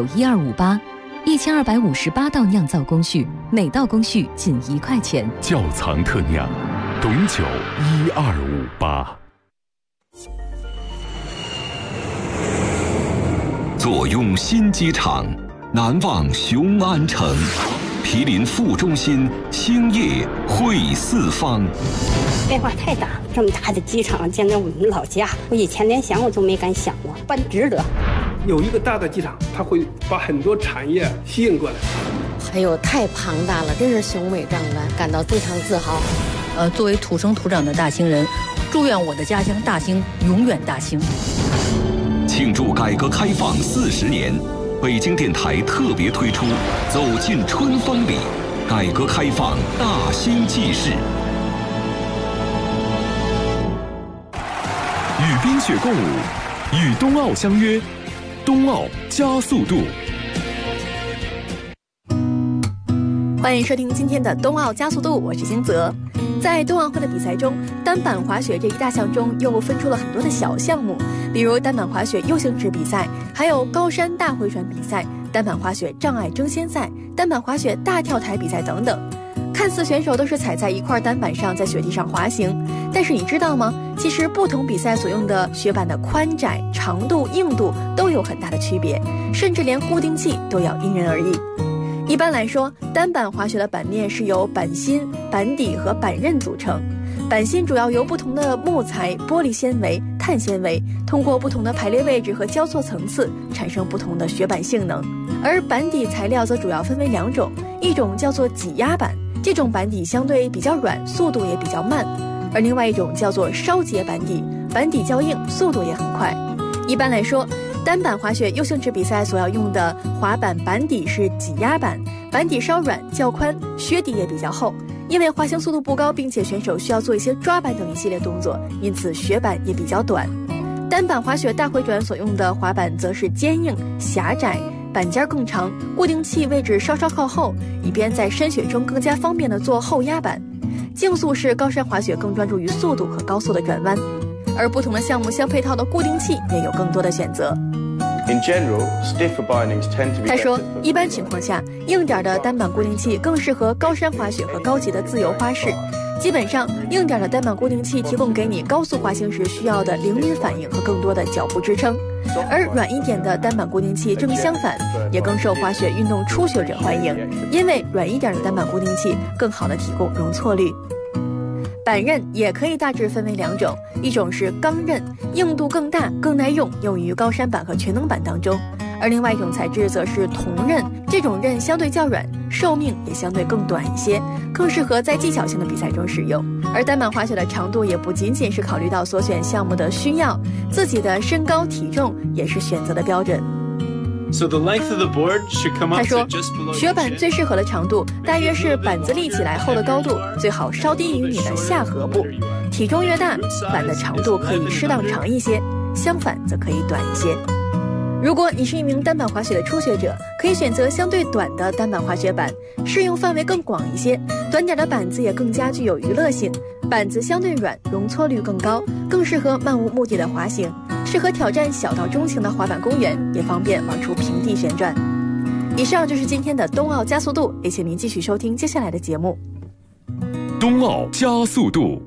1258，1258道酿造工序，每道工序仅1块钱。 窖藏特酿，董酒1258。 坐拥新机场，难忘雄安城，毗邻副中心，兴业汇四方。 变化太大，这么大的机场建在我们老家，我以前连想我都没敢想过，办值得。 有一个大的机场，它会把很多产业吸引过来。 哎呦，太庞大了，真是雄伟壮观，感到非常自豪。 作为土生土长的大兴人，祝愿我的家乡大兴永远大兴。 庆祝改革开放40年，北京电台特别推出《走进春风里》，改革开放大兴纪事。 与冰雪共舞，与冬奥相约，冬奥加速度。 欢迎收听今天的冬奥加速度，我是金泽。在冬奥会的比赛中，单板滑雪这一大项中又分出了很多的小项目，比如单板滑雪 U 型池比赛，还有高山大回旋比赛、单板滑雪障碍争先赛、单板滑雪大跳台比赛等等。 看似选手都是踩在一块单板上在雪地上滑行，但是你知道吗？其实不同比赛所用的雪板的宽窄、长度、硬度都有很大的区别，甚至连固定器都要因人而异。一般来说，单板滑雪的板面是由板芯、板底和板刃组成。板芯主要由不同的木材、玻璃纤维、碳纤维通过不同的排列位置和交错层次产生不同的雪板性能，而板底材料则主要分为2种，一种叫做挤压板，这种板底相对比较软，速度也比较慢，而另外一种叫做烧结板底，板底较硬，速度也很快。一般来说，单板滑雪U性质比赛所要用的滑板板底是挤压板，板底稍软较宽，靴底也比较厚。因为滑行速度不高，并且选手需要做一些抓板等一系列动作，因此雪板也比较短。单板滑雪大回转所用的滑板则是坚硬、狭窄，板尖更长，固定器位置稍稍靠后，以便在深雪中更加方便地做后压板。竞速式高山滑雪更专注于速度和高速的转弯，而不同的项目相配套的固定器也有更多的选择。他说，一般情况下，硬点的单板固定器更适合高山滑雪和高级的自由花式。基本上，硬点的单板固定器提供给你高速滑行时需要的灵敏反应和更多的脚步支撑，而软一点的单板固定器正相反，也更受滑雪运动初学者欢迎，因为软一点的单板固定器更好的提供容错率。板刃也可以大致分为2种，一种是钢刃，硬度更大更耐用，用于高山板和全能板当中，而另外一种材质则是铜刃，这种刃相对较软，寿命也相对更短一些，更适合在技巧性的比赛中使用。而单板滑雪的长度也不仅仅是考虑到所选项目的需要，自己的身高体重也是选择的标准。他说，雪板最适合的长度大约是板子立起来后的高度，最好稍低于你的下颌部。体重越大，板的长度可以适当长一些，相反则可以短一些。如果你是一名单板滑雪的初学者，可以选择相对短的单板滑雪板，适用范围更广一些。短点的板子也更加具有娱乐性，板子相对软，容错率更高，更适合漫无目的的滑行，适合挑战小到中型的滑板公园，也方便往出平地旋转。以上就是今天的冬奥加速度，也请您继续收听接下来的节目。 冬奥加速度。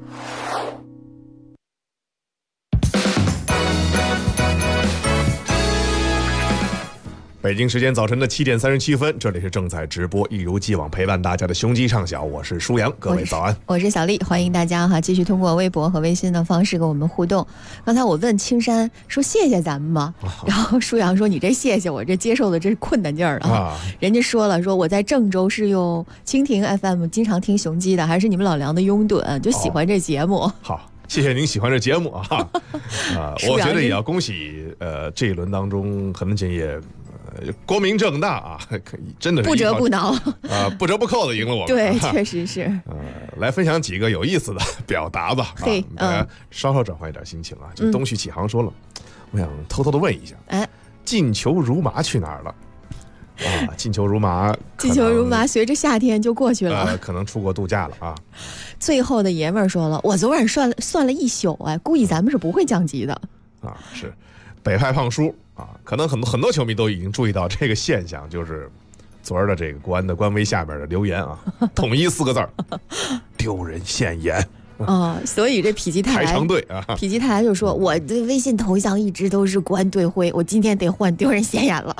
北京时间早晨的7点37分，这里是正在直播，一如既往陪伴大家的雄鸡唱晓，我是舒阳，各位早安， 我是小丽，欢迎大家继续通过微博和微信的方式跟我们互动。刚才我问青山说谢谢咱们吗？然后舒阳说你这谢谢我这接受的真是困难劲儿了人家说了，说我在郑州是用蜻蜓 FM 经常听雄鸡的，还是你们老梁的拥趸，就喜欢这节目。 好，谢谢您喜欢这节目我觉得也要恭喜这一轮当中何文锦也光明正大真的是不折不挠不折不扣的赢了我们。 对，确实是。 来分享几个有意思的表达吧。对，稍稍转换一点心情就东旭启航说了，我想偷偷的问一下，进球如麻去哪儿了？进球如麻随着夏天就过去了，可能出国度假了最后的爷们儿说了，我昨晚算了一宿，估计咱们是不会降级的是北派胖叔可能很多球迷都已经注意到这个现象，就是昨儿的这个国安的官微下边的留言统一4个字丢人现眼所以这否极泰来排长队否极泰来就说，我的微信头像一直都是国安队徽，我今天得换丢人现眼了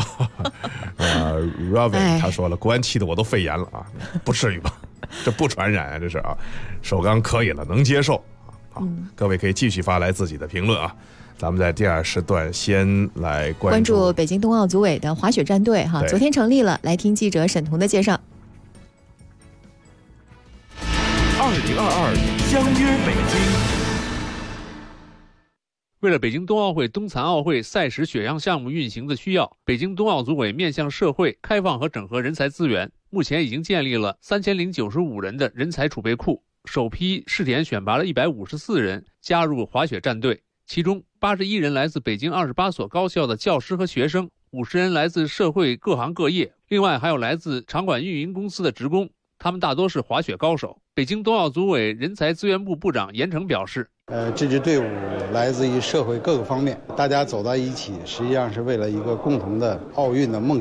Robin 他说了，国安气得我都肺炎了不至于吧？这不传染这是首钢可以了，能接受各位可以继续发来自己的评论咱们在第2时段先来关注北京冬奥组委的滑雪战队昨天成立了，来听记者沈彤的介绍。 2022相约北京。 为了北京冬奥会、冬残奥会赛事雪样项目运行的需要，北京冬奥组委面向社会开放和整合人才资源，目前已经建立了3095人的人才储备库，首批试点选拔了154人加入滑雪战队，其中81人来自北京28所高校的教师和学生，50人来自社会各行各业，另外还有来自场馆运营公司的职工，他们大多是滑雪高手。北京冬奥组委人才资源部部长严成表示， 这支队伍来自于社会各个方面，大家走到一起，实际上是为了一个共同的奥运的梦想。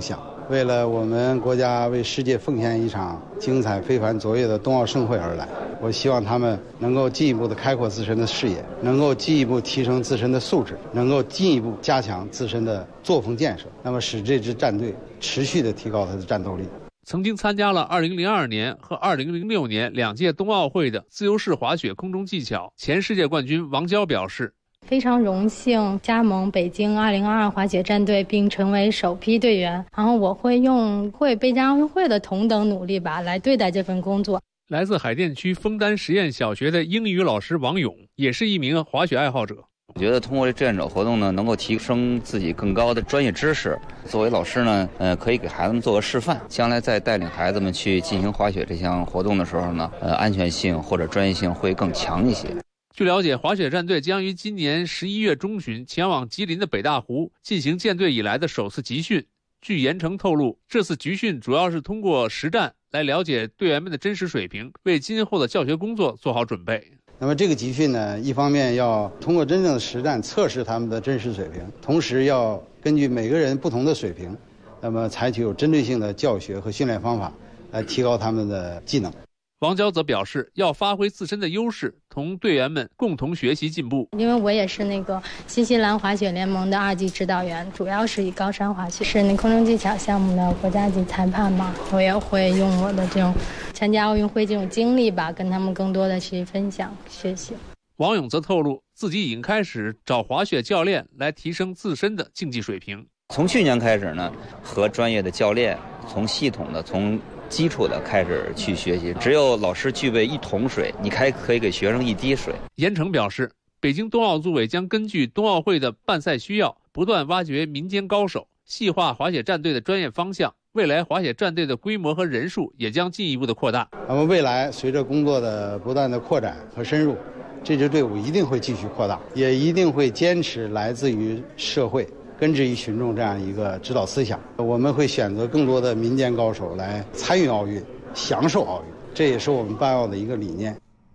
为了我们国家为世界奉献一场精彩非凡卓越的冬奥盛会而来。我希望他们能够进一步的开阔自身的视野，能够进一步提升自身的素质，能够进一步加强自身的作风建设，那么使这支战队持续的提高它的战斗力。 曾经参加了2002年和2006年2届冬奥会的自由式滑雪空中技巧前世界冠军王娇表示， 非常荣幸加盟北京2022滑雪战队，并成为首批队员。然后我会用北京奥运会的同等努力吧来对待这份工作。 来自海淀区枫丹实验小学的英语老师王勇也是一名滑雪爱好者。 我觉得通过这志愿者活动呢，能够提升自己更高的专业知识。作为老师呢，可以给孩子们做个示范，将来在带领孩子们去进行滑雪这项活动的时候呢，安全性或者专业性会更强一些。 据了解，滑雪战队将于今年11月中旬前往吉林的北大湖进行建队以来的首次集训。据严成透露，这次集训主要是通过实战来了解队员们的真实水平，为今后的教学工作做好准备。 那么这个集训呢，一方面要通过真正的实战测试他们的真实水平，同时要根据每个人不同的水平，那么采取有针对性的教学和训练方法来提高他们的技能。 王娇则表示，要发挥自身的优势，同队员们共同学习进步。 因为我也是那个新西兰滑雪联盟的2级指导员，主要是以高山滑雪，是那空中技巧项目的国家级裁判嘛。我也会用我的这种参加奥运会这种经历吧，跟他们更多的去分享学习。 王勇则透露，自己已经开始找滑雪教练来提升自身的竞技水平。 从去年开始呢，和专业的教练从系统的从基础的开始去学习，只有老师具备1桶水，你可以给学生1滴水。 严成表示，北京冬奥组委将根据冬奥会的办赛需要，不断挖掘民间高手，细化滑雪战队的专业方向。未来滑雪战队的规模和人数也将进一步的扩大。 那么未来随着工作的不断的扩展和深入，这支队伍一定会继续扩大，也一定会坚持来自于社会根植于群众这样一个指导思想。我们会选择更多的民间高手来参与奥运，享受奥运，这也是我们办奥的一个理念。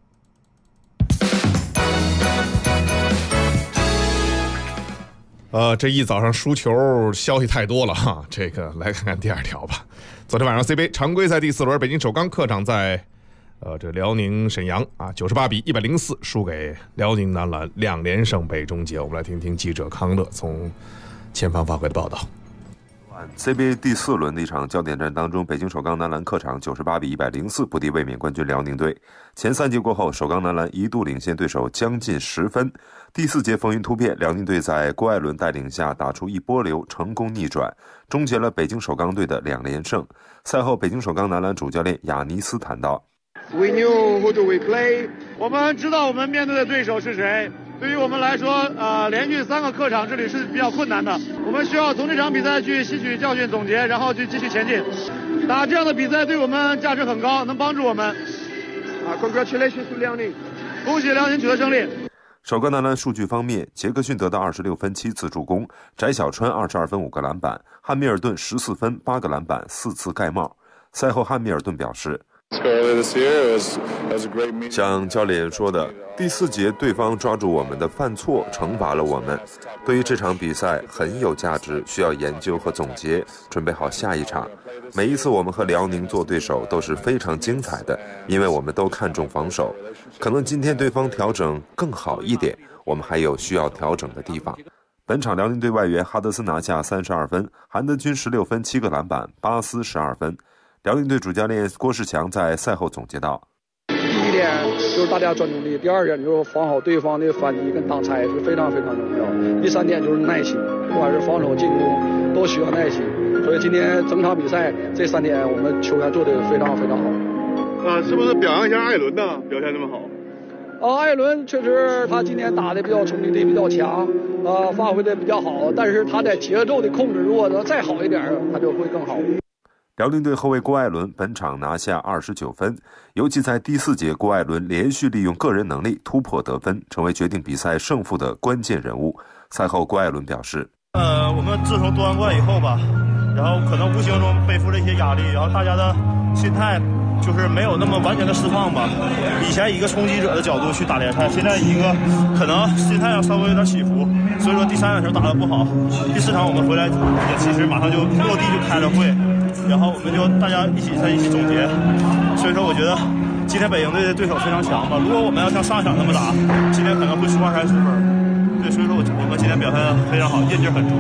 这一早上输球消息太多了哈，这个来看看第2条吧。昨天晚上 C 杯常规赛第4轮，北京首钢客场在这辽宁沈阳啊，98比104输给辽宁男篮，2连胜被终结。我们来听听记者康乐从前方发回的报道。 CBA 第4轮的一场焦点战当中，北京首钢男篮客场98比104不敌卫冕冠军辽宁队。前3节过后，首钢男篮一度领先对手将近10分。第4节风云突变，辽宁队在郭艾伦带领下打出一波流，成功逆转，终结了北京首钢队的2连胜。赛后，北京首钢男篮主教练亚尼斯谈到 ：“We knew who do we play。我们知道我们面对的对手是谁。对于我们来说，连续3个客场之旅是比较困难的。我们需要从这场比赛去吸取教训、总结，然后去继续前进。打这样的比赛对我们价值很高，能帮助我们。Congratulations to 辽宁，恭喜辽宁取得胜利。” 首钢男篮数据方面，杰克逊得到26分7次助攻，翟小川22分5个篮板，汉密尔顿14分8个篮板4次盖帽。赛后汉密尔顿表示，像教练说的，第4节对方抓住我们的犯错，惩罚了我们。对于这场比赛很有价值，需要研究和总结，准备好下一场。每一次我们和辽宁做对手都是非常精彩的，因为我们都看重防守。可能今天对方调整更好一点，我们还有需要调整的地方。本场辽宁队外援哈德森拿下32分，韩德君16分7个篮板，巴斯12分。辽宁队主教练郭士强在赛后总结道：“ 第1点就是大家专注力，第2点就是防好对方的反击跟挡拆是非常非常重要，第3点就是耐心，不管是防守进攻都需要耐心。所以今天整场比赛这3点我们球员做的非常非常好。 是不是表扬一下艾伦呢？表现这么好？ 艾伦确实他今天打的比较冲击力比较强，发挥的比较好，但是他在节奏的控制如果能再好一点，他就会更好。” 辽宁队后卫郭艾伦本场拿下29分，尤其在第4节，郭艾伦连续利用个人能力突破得分，成为决定比赛胜负的关键人物。赛后，郭艾伦表示：“ 我们自从夺完冠以后吧，然后可能无形中背负了一些压力，然后大家的心态就是没有那么完全的释放吧。以前一个冲击者的角度去打联赛，现在一个可能心态上稍微有点起伏，所以说第3场球打得不好，第4场我们回来也其实马上就落地就开了会，然后我们就大家一起总结。所以说我觉得今天北京队的对手非常强吧，如果我们要像上一场那么打，今天可能会输20分。对，所以说我们今天表现非常好，韧劲很足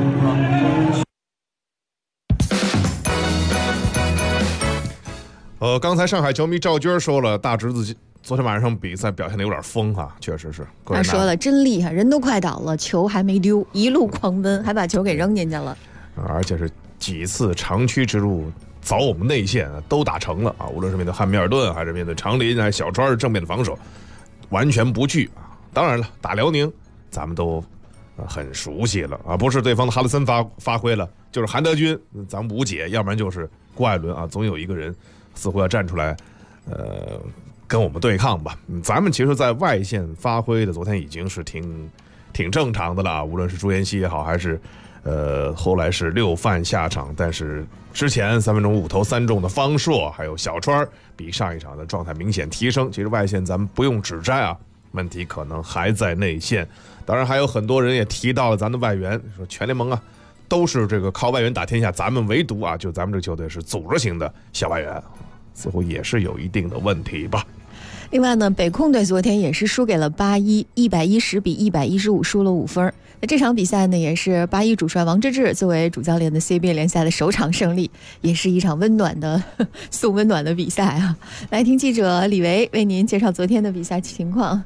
啊。刚才上海球迷赵军说了，大侄子昨天晚上比赛表现的有点疯哈，确实是。 他说了，真厉害，人都快倒了，球还没丢，一路狂奔，还把球给扔进去了。 而且是几次长驱直入，凿我们内线都打成了啊！无论是面对汉密尔顿，还是面对长林，还是小川正面的防守，完全不惧啊！当然了，打辽宁咱们都很熟悉了啊，不是对方的哈德森发挥了，就是韩德君，咱们无解，要不然就是郭艾伦啊，总有一个人似乎要站出来，跟我们对抗吧。咱们其实，在外线发挥的昨天已经是挺正常的了，无论是朱彦西也好，还是后来是6犯下场，但是之前3分钟5投3中的方硕还有小川，比上一场的状态明显提升。其实外线咱们不用指摘啊，问题可能还在内线。当然还有很多人也提到了咱的外援，说全联盟啊都是这个靠外援打天下，咱们唯独啊就咱们这个球队是组织型的小外援，似乎也是有一定的问题吧。 另外呢，北控队昨天也是输给了81，110比115输了5分。那这场比赛呢，也是81主帅王治郅作为主教练的 CBA 联赛的首场胜利，也是一场送温暖的比赛啊。来听记者李维为您介绍昨天的比赛情况。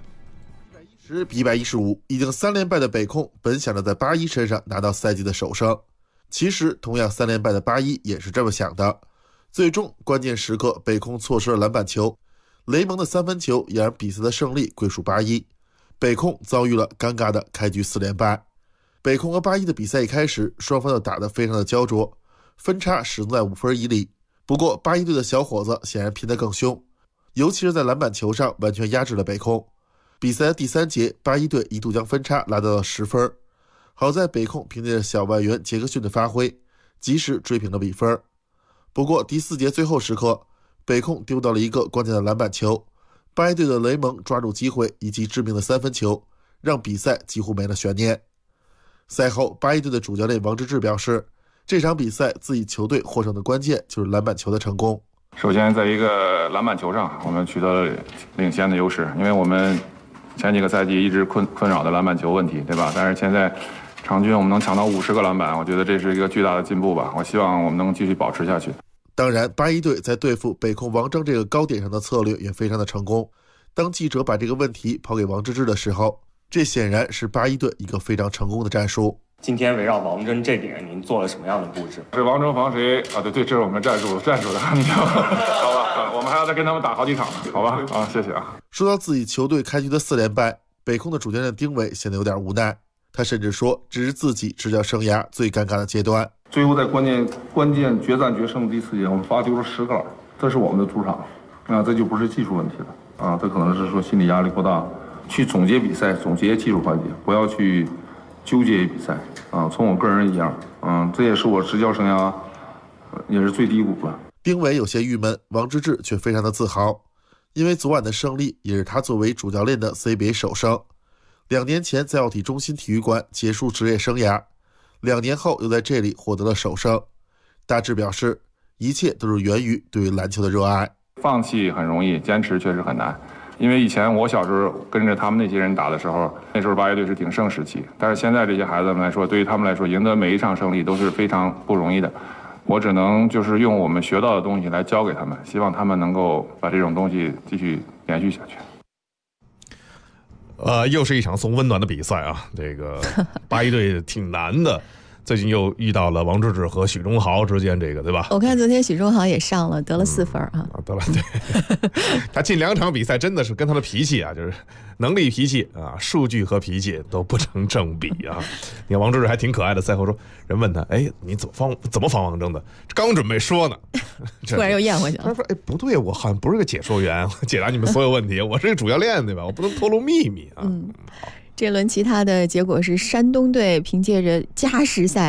110比115，已经3连败的北控本想着在81身上拿到赛季的首胜，其实同样3连败的81也是这么想的。最终关键时刻，北控错失了篮板球，雷蒙的3分球也让比赛的胜利归属81，北控遭遇了尴尬的开局4连败。北控和81的比赛一开始，双方都打得非常的焦灼，分差始终在5分以里。不过81队的小伙子显然拼得更凶，尤其是在篮板球上完全压制了北控。比赛的第3节，81队一度将分差拉到了10分，好在北控凭借着小外援杰克逊的发挥，及时追平了比分。不过第4节最后时刻，北控丢到了一个关键的篮板球，81队的雷蒙抓住机会以及致命的3分球，让比赛几乎没了悬念。赛后81队的主教练王治郅表示，这场比赛自己球队获胜的关键就是篮板球的成功。 首先在一个篮板球上我们取得了领先的优势，因为我们前几个赛季一直困扰的篮板球问题，对吧？但是现在场均我们能抢到50个篮板，我觉得这是一个巨大的进步吧。我希望我们能继续保持下去。 当然81队在对付北控王铮这个高点上的策略也非常的成功。当记者把这个问题抛给王治郅的时候，这显然是81队一个非常成功的战术。 今天围绕王铮这点，您做了什么样的布置？ 是王铮防谁啊？对，这是我们战术的，好吧，我们还要再跟他们打好几场，好吧？啊，谢谢啊。 说到自己球队开局的4连败，北控的主教练丁伟显得有点无奈，他甚至说这是自己执教生涯最尴尬的阶段。 最后在关键决战决胜的第4节，我们罚丢了10个，这是我们的主场啊，这就不是技术问题了啊，这可能是说心理压力过大，去总结比赛，总结技术环节，不要去纠结比赛啊。从我个人一样，这也是我执教生涯也是最低谷了。 丁伟有些郁闷，王治郅却非常的自豪，因为昨晚的胜利也是他作为主教练的 CBA 首胜。2年前在奥体中心体育馆结束职业生涯，2年后又在这里获得了首胜。大致表示，一切都是源于对于篮球的热爱。 放弃很容易，坚持确实很难。因为以前我小时候跟着他们那些人打的时候，那时候81队是鼎盛时期，但是现在这些孩子们来说，对于他们来说，赢得每一场胜利都是非常不容易的。我只能就是用我们学到的东西来教给他们，希望他们能够把这种东西继续延续下去。 又是一场送温暖的比赛啊！这个81队挺难的，最近又遇到了王治郅和许忠豪之间这个，对吧？ 我看昨天许忠豪也上了，得了4分啊。 得了，对，他近2场比赛真的是跟他的脾气啊，就是能力、脾气啊，数据和脾气都不成正比啊。你看王治郅还挺可爱的，赛后说，人问他，哎，你怎么防王铮的？刚准备说呢， 突然又咽回去了。 他说，哎，不对，我好像不是个解说员，解答你们所有问题，我是个主教练，对吧？我不能透露秘密啊。 这轮其他的结果是山东队凭借着加时赛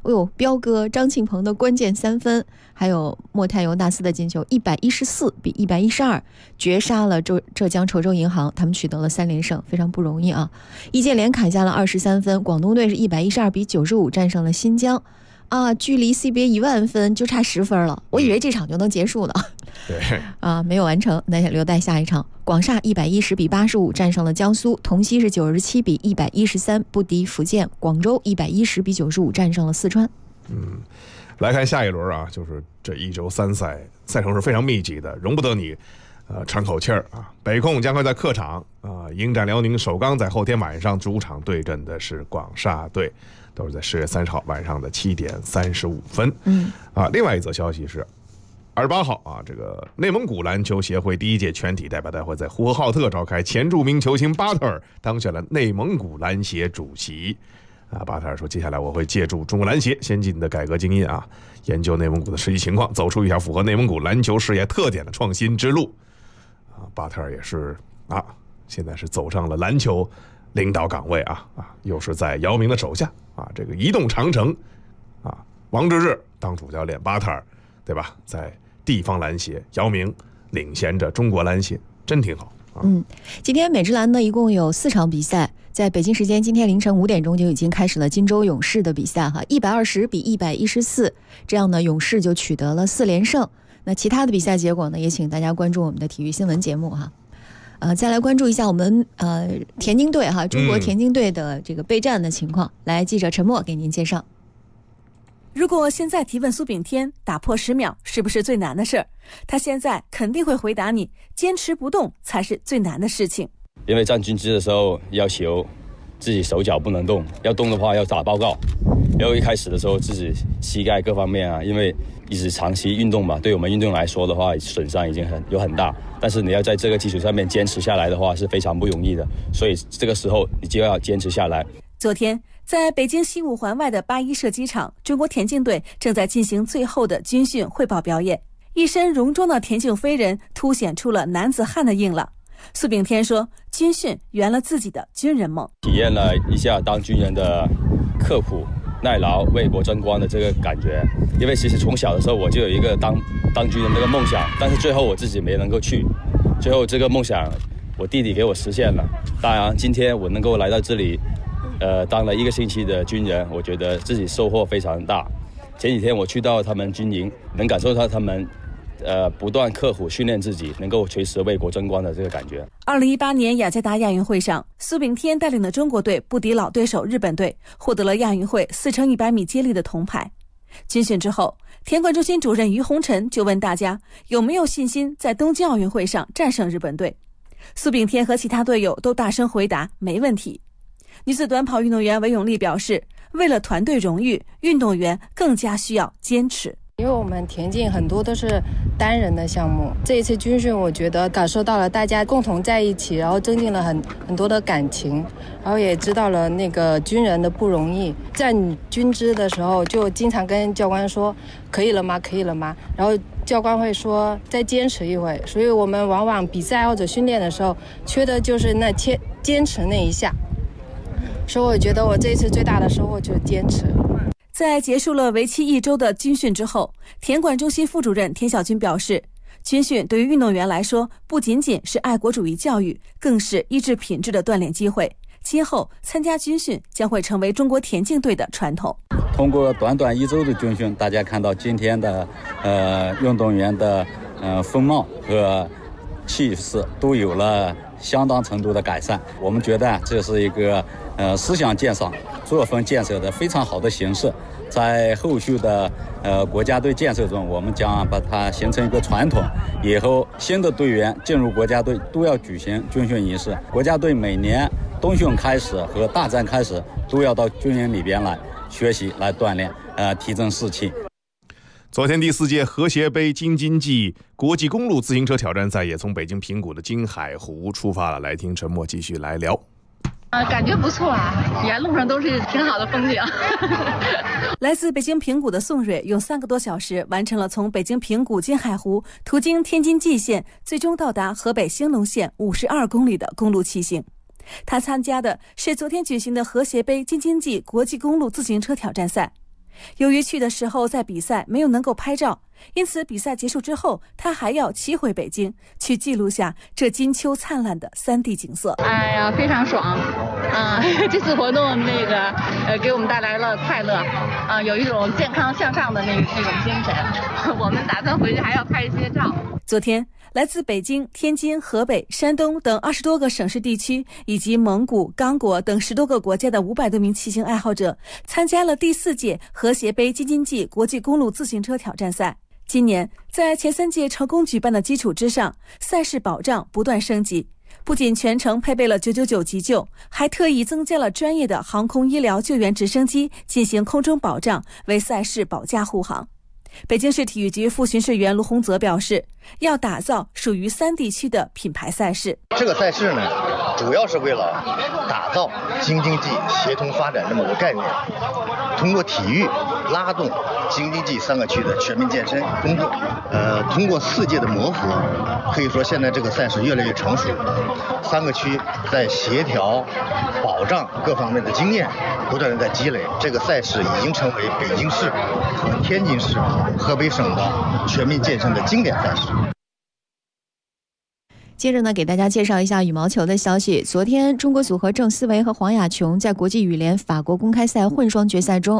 彪哥张庆鹏的关键3分，还有莫泰尤纳斯的进球，114比112绝杀了浙江稠州银行，他们取得了3连胜，非常不容易啊！易建联砍下了23分，广东队是112比95战胜了新疆。距离 CBA 10000分就差10分了，我以为这场就能结束了。 对没有完成，那留待下一场。广厦110比85战胜了江苏，同曦是97比113不敌福建，广州110比95战胜了四川。 来看下一轮啊，就是这一周3赛，赛程是非常密集的，容不得你喘口气儿啊。北控将会在客场迎战辽宁，首钢在后天晚上主场对阵的是广厦队，都是在10月30号晚上的7点35分。另外一则消息是28号啊，这个内蒙古篮球协会第1届全体代表大会在呼和浩特召开，前著名球星巴特尔当选了内蒙古篮协主席。巴特尔说，接下来我会借助中国篮协先进的改革经验研究内蒙古的实际情况，走出一条符合内蒙古篮球事业特点的创新之路。巴特尔也是现在是走上了篮球领导岗位又是在姚明的手下这个移动长城王治郅当主教练，巴特尔对吧，在地方篮协，姚明领衔着中国篮协，真挺好。 今天美职篮呢一共有4场比赛，在北京时间今天凌晨5点钟就已经开始了金州勇士的比赛120比114，这样呢勇士就取得了4连胜。那其他的比赛结果呢，也请大家关注我们的体育新闻节目再来关注一下我们田径队中国田径队的这个备战的情况，来记者陈默给您介绍。 如果现在提问苏炳添打破10秒是不是最难的事儿，他现在肯定会回答你，坚持不动才是最难的事情。 因为站军姿的时候要求自己手脚不能动，要动的话要打报告。然后一开始的时候自己膝盖各方面因为一直长期运动嘛，对我们运动来说的话损伤已经很大，但是你要在这个基础上面坚持下来的话是非常不容易的，所以这个时候你就要坚持下来。 昨天在北京西5环外的8·1射击场，中国田径队正在进行最后的军训汇报表演，一身戎装的田径飞人凸显出了男子汉的硬朗。苏炳添说，军训圆了自己的军人梦， 体验了一下当军人的刻苦耐劳、为国争光的这个感觉。因为其实从小的时候我就有一个当军人这个梦想，但是最后我自己没能够去，最后这个梦想我弟弟给我实现了。当然今天我能够来到这里当了1个星期的军人，我觉得自己收获非常大。前几天我去到他们军营，能感受到他们不断刻苦训练自己，能够随时为国争光的这个感觉。 2018年雅加达亚运会上，苏炳添带领的中国队不敌老对手日本队，获得了亚运会4×100米接力的铜牌。军训之后，田管中心主任于洪臣就问大家有没有信心在东京奥运会上战胜日本队。苏炳添和其他队友都大声回答没问题。女子短跑运动员韦永丽表示，为了团队荣誉，运动员更加需要坚持。 因为我们田径很多都是单人的项目，这一次军训我觉得感受到了大家共同在一起，然后增进了很多的感情，然后也知道了那个军人的不容易。站军姿的时候就经常跟教官说可以了吗可以了吗，然后教官会说再坚持一会，所以我们往往比赛或者训练的时候缺的就是那坚持那一下，所以我觉得我这一次最大的收获就是坚持。 在结束了为期1周的军训之后，田管中心副主任田小军表示，军训对于运动员来说不仅仅是爱国主义教育，更是意志品质的锻炼机会。今后参加军训将会成为中国田径队的传统。 通过短短1周的军训，大家看到今天的运动员的风貌和气势都有了相当程度的改善。我们觉得这是一个思想建设、作风建设的非常好的形式。在后续的国家队建设中，我们将把它形成一个传统，以后新的队员进入国家队都要举行军训仪式。国家队每年冬训开始和大战开始都要到军营里边来学习、来锻炼，提振士气。 昨天第4届和谐杯京津冀国际公路自行车挑战赛也从北京平谷的金海湖出发了，来听陈默继续来聊。 感觉不错沿路上都是挺好的风景。 来自北京平谷的宋蕊用3个多小时完成了从北京平谷金海湖途经天津蓟县，最终到达河北兴隆县52公里的公路骑行。他参加的是昨天举行的和谐杯京津冀国际公路自行车挑战赛。 由于去的时候在比赛没有能够拍照，因此比赛结束之后，他还要骑回北京去记录下这金秋灿烂的3D 景色。 哎呀，非常爽啊！这次活动给我们带来了快乐啊，有一种健康向上的那种精神。我们打算回去还要拍一些照。 昨天，来自北京、天津、河北、山东等20多个省市地区，以及蒙古、刚果等10多个国家的500多名骑行爱好者，参加了第4届和谐杯京津冀国际公路自行车挑战赛。今年，在前3届成功举办的基础之上，赛事保障不断升级，不仅全程配备了999急救，还特意增加了专业的航空医疗救援直升机进行空中保障，为赛事保驾护航。北京市体育局副巡视员卢洪泽表示，要打造属于3地区的品牌赛事。 这个赛事呢，主要是为了打造京津冀协同发展这么个概念，通过体育拉动京津冀3个区的全民健身工作。通过4届的磨合，可以说现在这个赛事越来越成熟，3个区在协调、保障各方面的经验不断的在积累。这个赛事已经成为北京市和天津市、河北省的全民健身的经典赛事。 接着呢，给大家介绍一下羽毛球的消息。昨天，中国组合郑思维和黄雅琼在国际羽联法国公开赛混双决赛中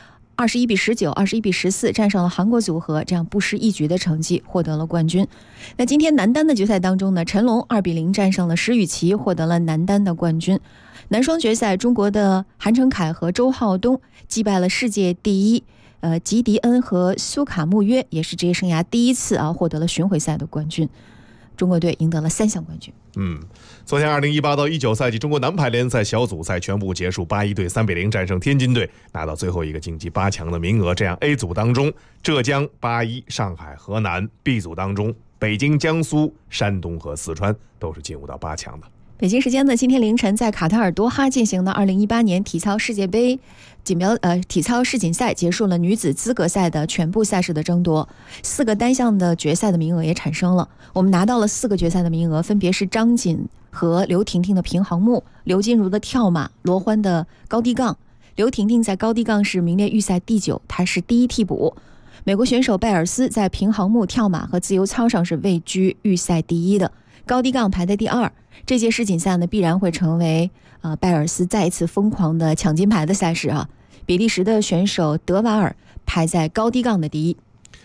21比19、21比14战胜了韩国组合，这样不失一局的成绩获得了冠军。那今天男单的决赛当中呢，陈龙2比0战胜了石宇奇，获得了男单的冠军。男双决赛，中国的韩成凯和周浩东击败了世界第一吉迪恩和苏卡穆约，也是职业生涯第一次获得了巡回赛的冠军。中国队赢得了3项冠军。 昨天2018到19赛季中国男排联赛小组赛全部结束，81队3比0战胜天津队，拿到最后一个晋级8强的名额。这样 A 组当中，浙江、81、上海、河南； B 组当中，北京、江苏、山东和四川都是进入到8强的。 北京时间的今天凌晨，在卡塔尔多哈进行的2018年体操世界杯体操世锦赛结束了女子资格赛的全部赛事的争夺，4个单项的决赛的名额也产生了。我们拿到了4个决赛的名额，分别是张锦和刘婷婷的平衡木、刘金如的跳马、罗欢的高低杠。刘婷婷在高低杠是名列预赛第9，她是第1替补。美国选手拜尔斯在平衡木、跳马和自由操上是位居预赛第1的，高低杠排在第2。这届世锦赛呢，必然会成为拜尔斯再一次疯狂的抢金牌的赛事啊。比利时的选手德瓦尔排在高低杠的第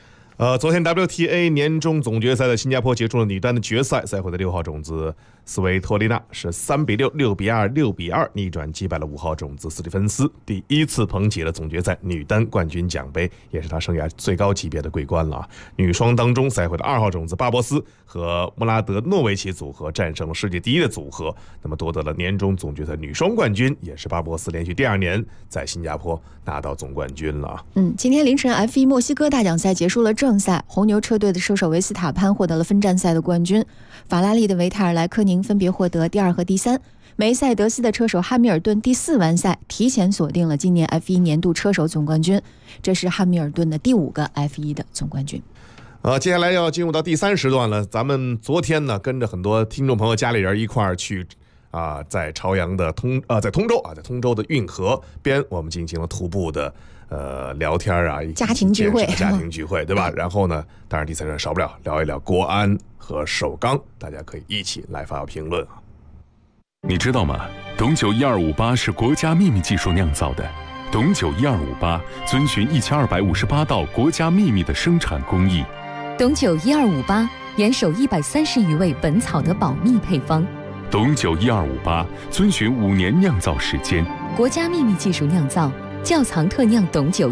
1。 昨天 WTA 年终总决赛的新加坡结束了女单的决赛，赛会的6号种子斯维托利娜是3比6、6比2、6比2逆转击败了5号种子斯蒂芬斯，第1次捧起了总决赛女单冠军奖杯，也是她生涯最高级别的桂冠了。女双当中，赛会的2号种子巴博斯和穆拉德诺维奇组合战胜了世界第1的组合，那么夺得了年终总决赛女双冠军，也是巴博斯连续第2年在新加坡拿到总冠军了。 今天凌晨 F1 墨西哥大奖赛结束了正赛，红牛车队的车手维斯塔潘获得了分站赛的冠军，法拉利的维塔尔莱科宁分别获得第2和第3。梅赛德斯的车手汉密尔顿第4完赛，提前锁定了今年 F1 年度车手总冠军，这是汉密尔顿的第5个 F1 的总冠军。 接下来要进入到第3时段了。咱们昨天呢，跟着很多听众朋友家里人一块儿去在朝阳的在通州的运河边，我们进行了徒步的聊天家庭聚会，对吧？然后呢，当然第3段少不了聊一聊国安和首钢，大家可以一起来发表评论。 你知道吗？董酒1258是国家秘密技术酿造的。董酒1258遵循1258道国家秘密的生产工艺。 董酒1258严守130余味本草的保密配方。 董酒1258遵循5年酿造时间， 国家秘密技术酿造，窖藏特酿董酒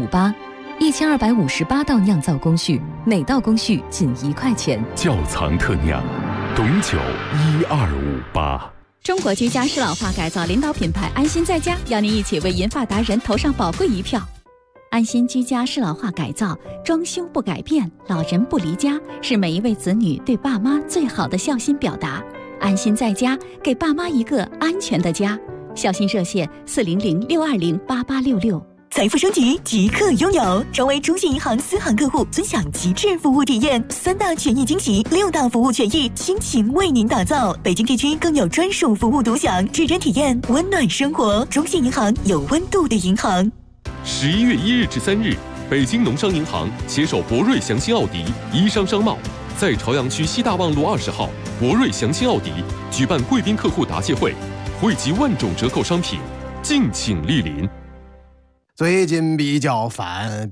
1258，1258道酿造工序，每道工序仅1块钱。 窖藏特酿，董酒1258。 中国居家适老化改造领导品牌安心在家，邀您一起为银发达人投上宝贵一票。安心居家适老化改造，装修不改变，老人不离家，是每一位子女对爸妈最好的孝心表达。安心在家，给爸妈一个安全的家。孝心热线400-620-8866。 财富升级即刻拥有，成为中信银行私行客户，尊享极致服务体验，3大权益惊喜，6大服务权益倾情为您打造。北京地区更有专属服务独享，智臻体验温暖生活。中信银行有温度的银行。 11月1日至3日，北京农商银行携手博瑞祥鑫奥迪、宜商商贸，在朝阳区西大望路20号博瑞祥鑫奥迪举办贵宾客户答谢会，汇集万种折扣商品，敬请莅临。 最近比较烦，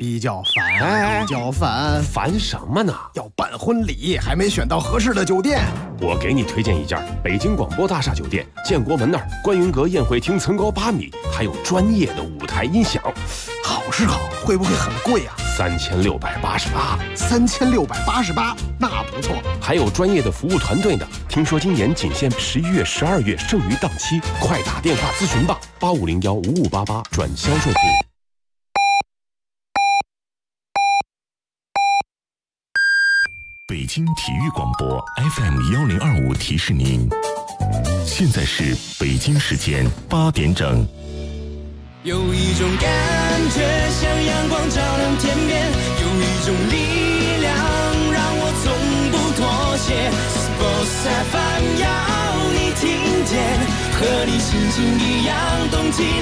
烦什么呢？ 要办婚礼，还没选到合适的酒店。 我给你推荐一家北京广播大厦酒店，建国门那儿观云阁宴会厅层高8米，还有专业的舞台音响。 好是好，会不会很贵啊 ？3688。 3688，那不错。 还有专业的服务团队呢。听说今年仅限11月、12月剩余档期，快打电话咨询吧，85015588转销售部。 北京体育广播 FM1025提示您，现在是北京时间8点整。 有一种感觉像阳光照亮天边，有一种力量让我从不妥协。Sports FM 要你听见，和你心情一样动起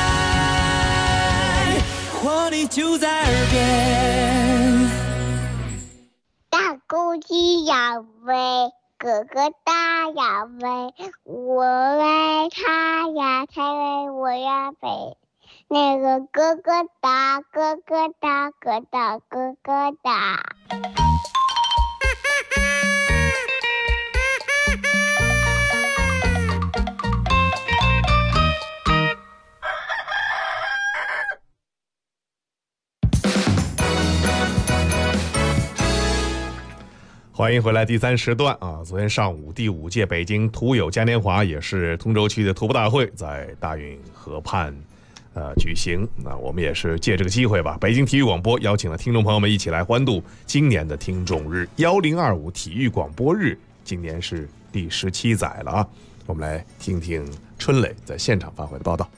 来，活力就在耳边。 大公鸡要飞，哥哥大要飞，我爱他呀，他为我呀飞。那个哥哥大，哥哥大，哥大哥哥大。 欢迎回来第3时段啊！昨天上午第5届北京图友嘉年华，也是通州区的徒步大会，在大运河畔举行。那我们也是借这个机会吧，北京体育广播邀请了听众朋友们一起来欢度今年的听众日1025体育广播日，今年是第17载了啊！我们来听听春磊在现场发回的报道。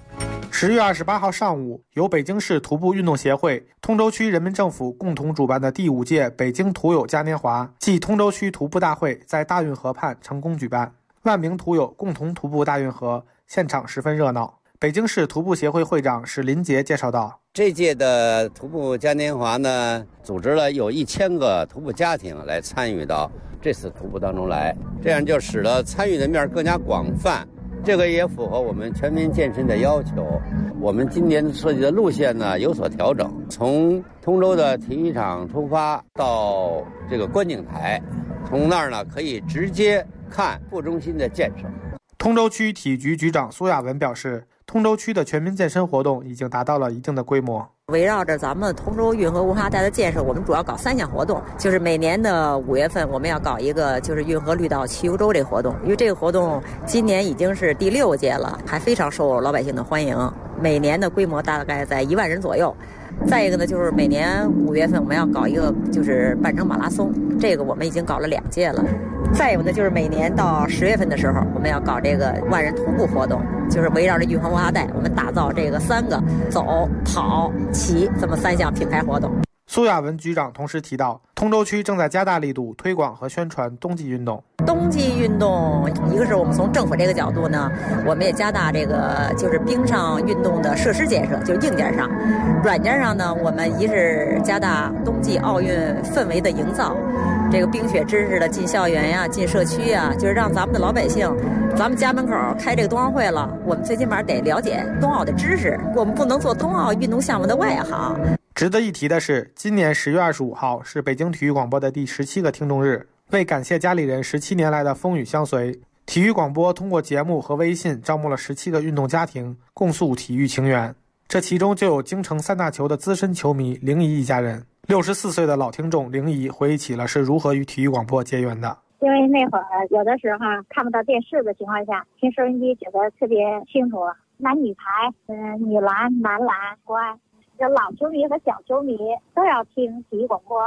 10月28号上午，由北京市徒步运动协会、通州区人民政府共同主办的第5届北京徒友嘉年华暨通州区徒步大会在大运河畔成功举办，万名徒友共同徒步大运河，现场十分热闹。北京市徒步协会会长史林杰介绍道： 这届的徒步嘉年华呢，组织了有1000个徒步家庭来参与到这次徒步当中来，这样就使得参与的面更加广泛。这个也符合我们全民健身的要求。我们今年设计的路线呢有所调整，从通州的体育场出发到这个观景台，从那儿呢可以直接看副中心的建设。 通州区体育局局长苏亚文表示，通州区的全民健身活动已经达到了一定的规模。 围绕着咱们通州运河文化带的建设，我们主要搞3项活动，就是每年的5月份我们要搞一个就是运河绿道骑游舟这个活动，因为这个活动今年已经是第6届了，还非常受老百姓的欢迎，每年的规模大概在1万人左右。再一个呢，就是每年5月份我们要搞一个就是半程马拉松，这个我们已经搞了2届了。再有呢，就是每年到10月份的时候，我们要搞这个万人徒步活动，就是围绕着运河文化带，我们打造这个3个走、跑、骑这么3项品牌活动。 苏亚文局长同时提到，通州区正在加大力度推广和宣传冬季运动。 冬季运动，一个是我们从政府这个角度呢，我们也加大这个就是冰上运动的设施建设，就是硬件上。软件上呢，我们一是加大冬季奥运氛围的营造，这个冰雪知识的进校园呀、进社区呀，就是让咱们的老百姓，咱们家门口开这个冬奥会了，我们最起码得了解冬奥的知识，我们不能做冬奥运动项目的外行。 值得一提的是，今年10月25号是北京体育广播的第17个听众日。为感谢家里人17年来的风雨相随，体育广播通过节目和微信招募了17个运动家庭，共诉体育情缘。这其中就有京城3大球的资深球迷凌怡一家人。64岁的老听众凌怡回忆起了是如何与体育广播结缘的。 因为那会儿有的时候看不到电视的情况下，听收音机觉得特别清楚，男女排、女篮、男篮、国外，这老球迷和小球迷都要听体育广播。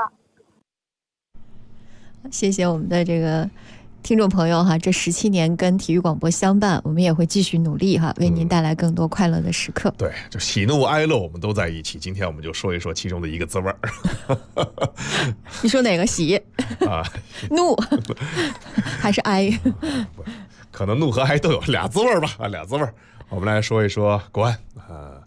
谢谢我们的这个听众朋友哈，这17年跟体育广播相伴，我们也会继续努力哈，为您带来更多快乐的时刻。 对，就喜怒哀乐我们都在一起。今天我们就说一说其中的一个滋味儿。 你说哪个喜啊？怒还是哀？可能怒和哀都有俩滋味吧，俩滋味。我们来说一说国安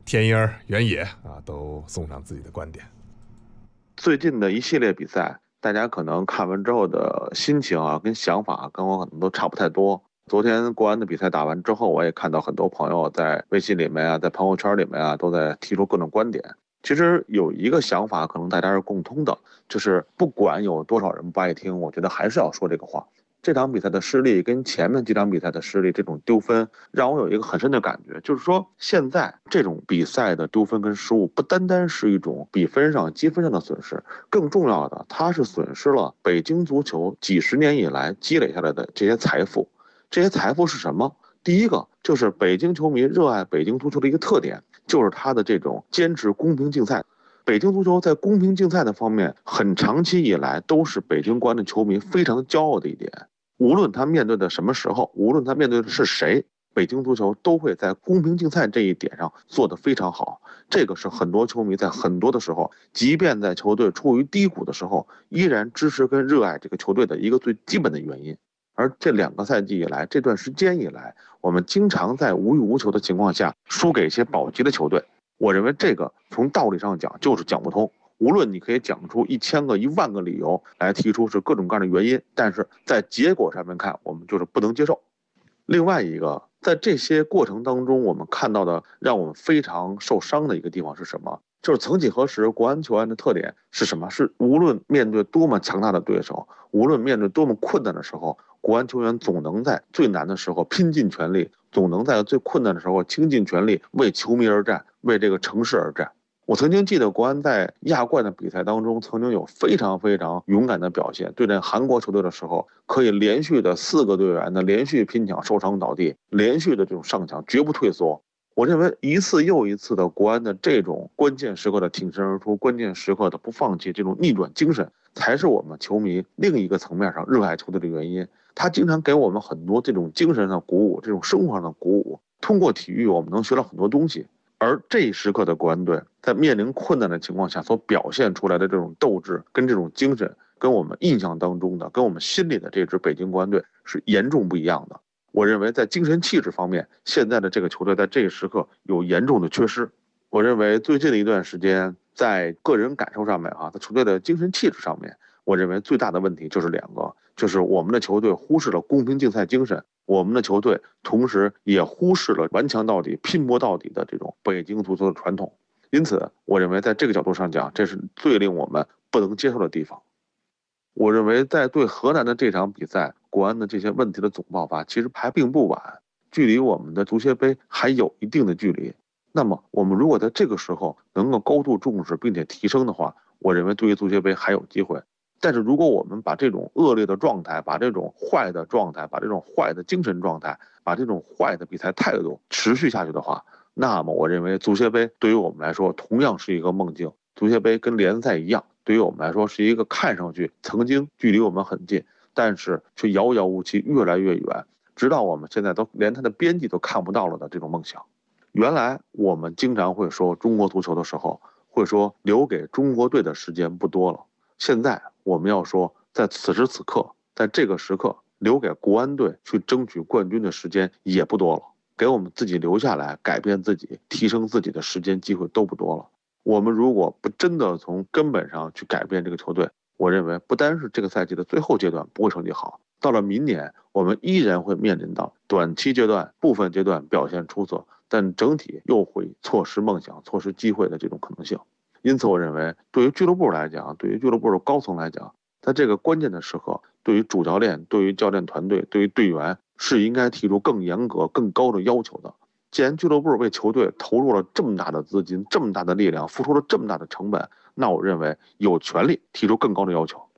田英、原野啊都送上自己的观点。 最近的一系列比赛，大家可能看完之后的心情啊跟想法跟我可能都差不太多。昨天国安的比赛打完之后，我也看到很多朋友在微信里面啊，在朋友圈里面啊，都在提出各种观点。其实有一个想法可能大家是共通的，就是不管有多少人不爱听，我觉得还是要说这个话。这场比赛的失利跟前面几场比赛的失利，这种丢分让我有一个很深的感觉，就是说现在这种比赛的丢分跟失误，不单单是一种比分上积分上的损失，更重要的它是损失了北京足球几十年以来积累下来的这些财富。这些财富是什么？第一个就是北京球迷热爱北京足球的一个特点，就是它的这种坚持公平竞赛。北京足球在公平竞赛的方面，很长期以来都是北京国安的球迷非常骄傲的一点。无论他面对的什么时候，无论他面对的是谁，北京足球都会在公平竞赛这一点上做得非常好。这个是很多球迷在很多的时候，即便在球队处于低谷的时候，依然支持跟热爱这个球队的一个最基本的原因。而这2个赛季以来，这段时间以来，我们经常在无欲无求的情况下输给一些保级的球队。我认为这个从道理上讲就是讲不通。无论你可以讲出1000个、10000个理由来提出是各种各样的原因，但是在结果上面看，我们就是不能接受。另外一个，在这些过程当中，我们看到的让我们非常受伤的一个地方是什么？就是曾几何时，国安球员的特点是什么？是无论面对多么强大的对手，无论面对多么困难的时候，国安球员总能在最难的时候拼尽全力，总能在最困难的时候倾尽全力为球迷而战，为这个城市而战。我曾经记得国安在亚冠的比赛当中，曾经有非常非常勇敢的表现。对战韩国球队的时候，可以连续的4个队员的连续拼抢受伤倒地，连续的这种上抢，绝不退缩。我认为一次又一次的国安的这种关键时刻的挺身而出，关键时刻的不放弃，这种逆转精神，才是我们球迷另一个层面上热爱球队的原因。他经常给我们很多这种精神上的鼓舞，这种生活上的鼓舞。通过体育，我们能学到很多东西。而这一时刻的国安队在面临困难的情况下所表现出来的这种斗志跟这种精神，跟我们印象当中的，跟我们心里的这支北京国安队是严重不一样的。我认为在精神气质方面，现在的这个球队在这一时刻有严重的缺失。我认为最近的一段时间，在个人感受上面在球队的精神气质上面，我认为最大的问题就是2个，就是我们的球队忽视了公平竞赛精神，我们的球队同时也忽视了顽强到底、拼搏到底的这种北京足球的传统。因此，我认为在这个角度上讲，这是最令我们不能接受的地方。我认为在对河南的这场比赛，国安的这些问题的总爆发其实还并不晚，距离我们的足协杯还有一定的距离。那么我们如果在这个时候能够高度重视并且提升的话，我认为对于足协杯还有机会。但是如果我们把这种恶劣的状态，把这种坏的状态，把这种坏的精神状态，把这种坏的比赛态度持续下去的话，那么我认为足协杯对于我们来说同样是一个梦境。足协杯跟联赛一样，对于我们来说是一个看上去曾经距离我们很近，但是却遥遥无期，越来越远，直到我们现在都连它的边际都看不到了的这种梦想。原来我们经常会说中国足球的时候，会说留给中国队的时间不多了。现在我们要说，在此时此刻，在这个时刻，留给国安队去争取冠军的时间也不多了，给我们自己留下来改变自己、提升自己的时间机会都不多了。我们如果不真的从根本上去改变这个球队，我认为不单是这个赛季的最后阶段不会成绩好，到了明年我们依然会面临到短期阶段、部分阶段表现出色，但整体又会错失梦想、错失机会的这种可能性。因此我认为对于俱乐部来讲，对于俱乐部的高层来讲，在这个关键的时刻，对于主教练、对于教练团队、对于队员是应该提出更严格、更高的要求的。既然俱乐部为球队投入了这么大的资金、这么大的力量，付出了这么大的成本，那我认为有权利提出更高的要求。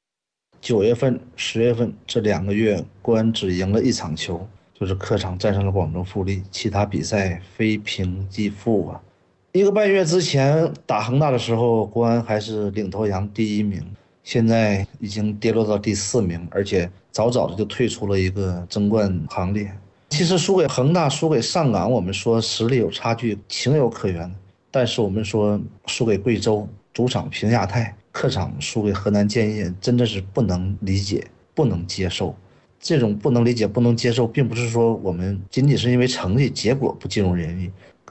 9月份、10月份这2个月，国安只赢了1场球，就是客场战胜了广州富力，其他比赛非平即负啊。1个半月之前打恒大的时候，国安还是领头羊第1名，现在已经跌落到第4名，而且早早的就退出了一个争冠行列。其实输给恒大、输给上港，我们说实力有差距，情有可原。但是我们说输给贵州，主场平亚泰，客场输给河南建业，真的是不能理解、不能接受。这种不能理解、不能接受，并不是说我们仅仅是因为成绩结果不尽如人意，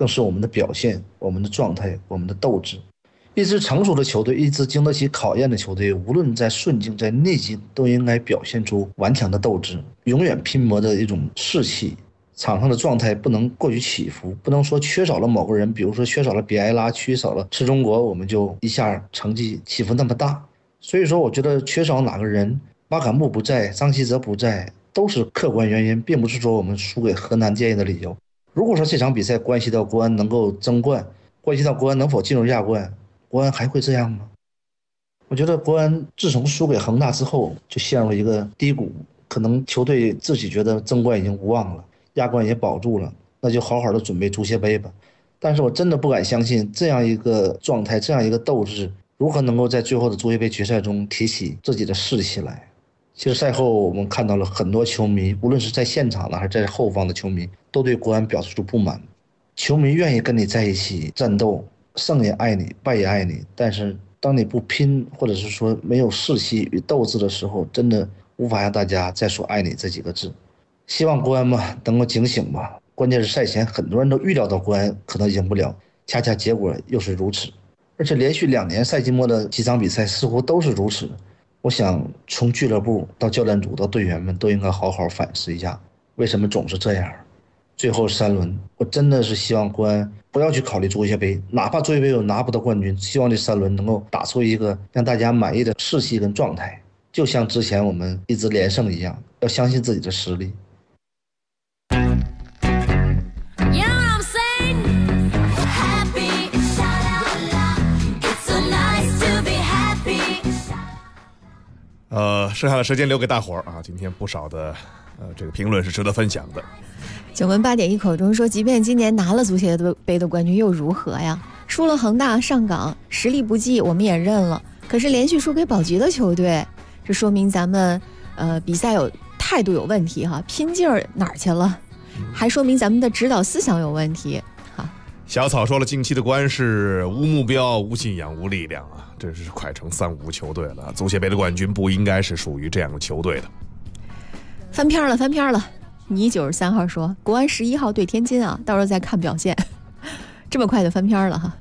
更是我们的表现、我们的状态、我们的斗志。一支成熟的球队，一支经得起考验的球队，无论在顺境在逆境，都应该表现出顽强的斗志，永远拼搏的一种士气。场上的状态不能过于起伏，不能说缺少了某个人，比如说缺少了比埃拉，缺少了吃中国，我们就一下成绩起伏那么大。所以说我觉得缺少哪个人，巴坎布不在，张稀哲不在，都是客观原因，并不是说我们输给河南建业的理由。如果说这场比赛关系到国安能够争冠，关系到国安能否进入亚冠，国安还会这样吗？我觉得国安自从输给恒大之后就陷入了一个低谷，可能球队自己觉得争冠已经无望了，亚冠也保住了，那就好好的准备足协杯吧。但是我真的不敢相信这样一个状态，这样一个斗志，如何能够在最后的足协杯决赛中提起自己的士气来。其实赛后我们看到了很多球迷，无论是在现场的还是在后方的球迷，都对国安表示出不满。球迷愿意跟你在一起战斗，胜也爱你，败也爱你，但是当你不拼，或者是说没有士气与斗志的时候，真的无法让大家再说爱你这几个字。希望国安嘛能够警醒吧。关键是赛前很多人都预料到国安可能赢不了，恰恰结果又是如此。而且连续2年赛季末的几场比赛似乎都是如此。我想从俱乐部到教练组到队员们都应该好好反思一下，为什么总是这样。最后3轮，我真的是希望国安不要去考虑足协杯，哪怕足协杯有拿不到冠军，希望这3轮能够打出一个让大家满意的士气跟状态，就像之前我们一直连胜一样，要相信自己的实力。 剩下的时间留给大伙儿啊！今天不少的这个评论是值得分享的。 九文8点一口中说，即便今年拿了足协杯的冠军又如何呀？输了恒大、上港，实力不济我们也认了。可是连续输给保级的球队，这说明咱们比赛态度有问题哈，拼劲儿哪儿去了？还说明咱们的指导思想有问题。 小草说了，近期的国安是无目标、无信仰、无力量啊，这是快成3无球队了。足协杯的冠军不应该是属于这样的球队的。 翻篇了。你93号说，国安11号对天津啊，到时候再看表现。这么快就翻篇了哈。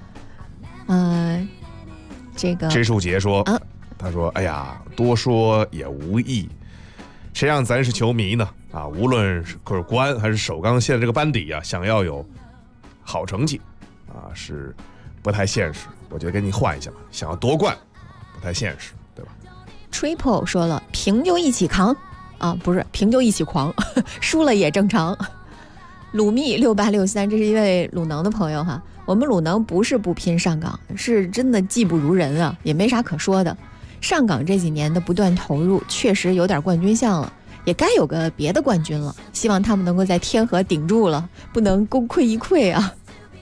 这个知树杰说，他说，哎呀，多说也无益，谁让咱是球迷呢？啊，无论是国安还是首钢现在这个班底啊，想要有好成绩啊，是不太现实。我觉得跟你换一下吧，想要夺冠不太现实，对吧？ Triple 说了，平就一起扛啊，不是平就一起狂，输了也正常。鲁密6863，这是一位鲁能的朋友哈。我们鲁能不是不拼上港，是真的技不如人啊，也没啥可说的。上港这几年的不断投入，确实有点冠军相了。也该有个别的冠军了，希望他们能够在天河顶住了，不能功亏一篑啊。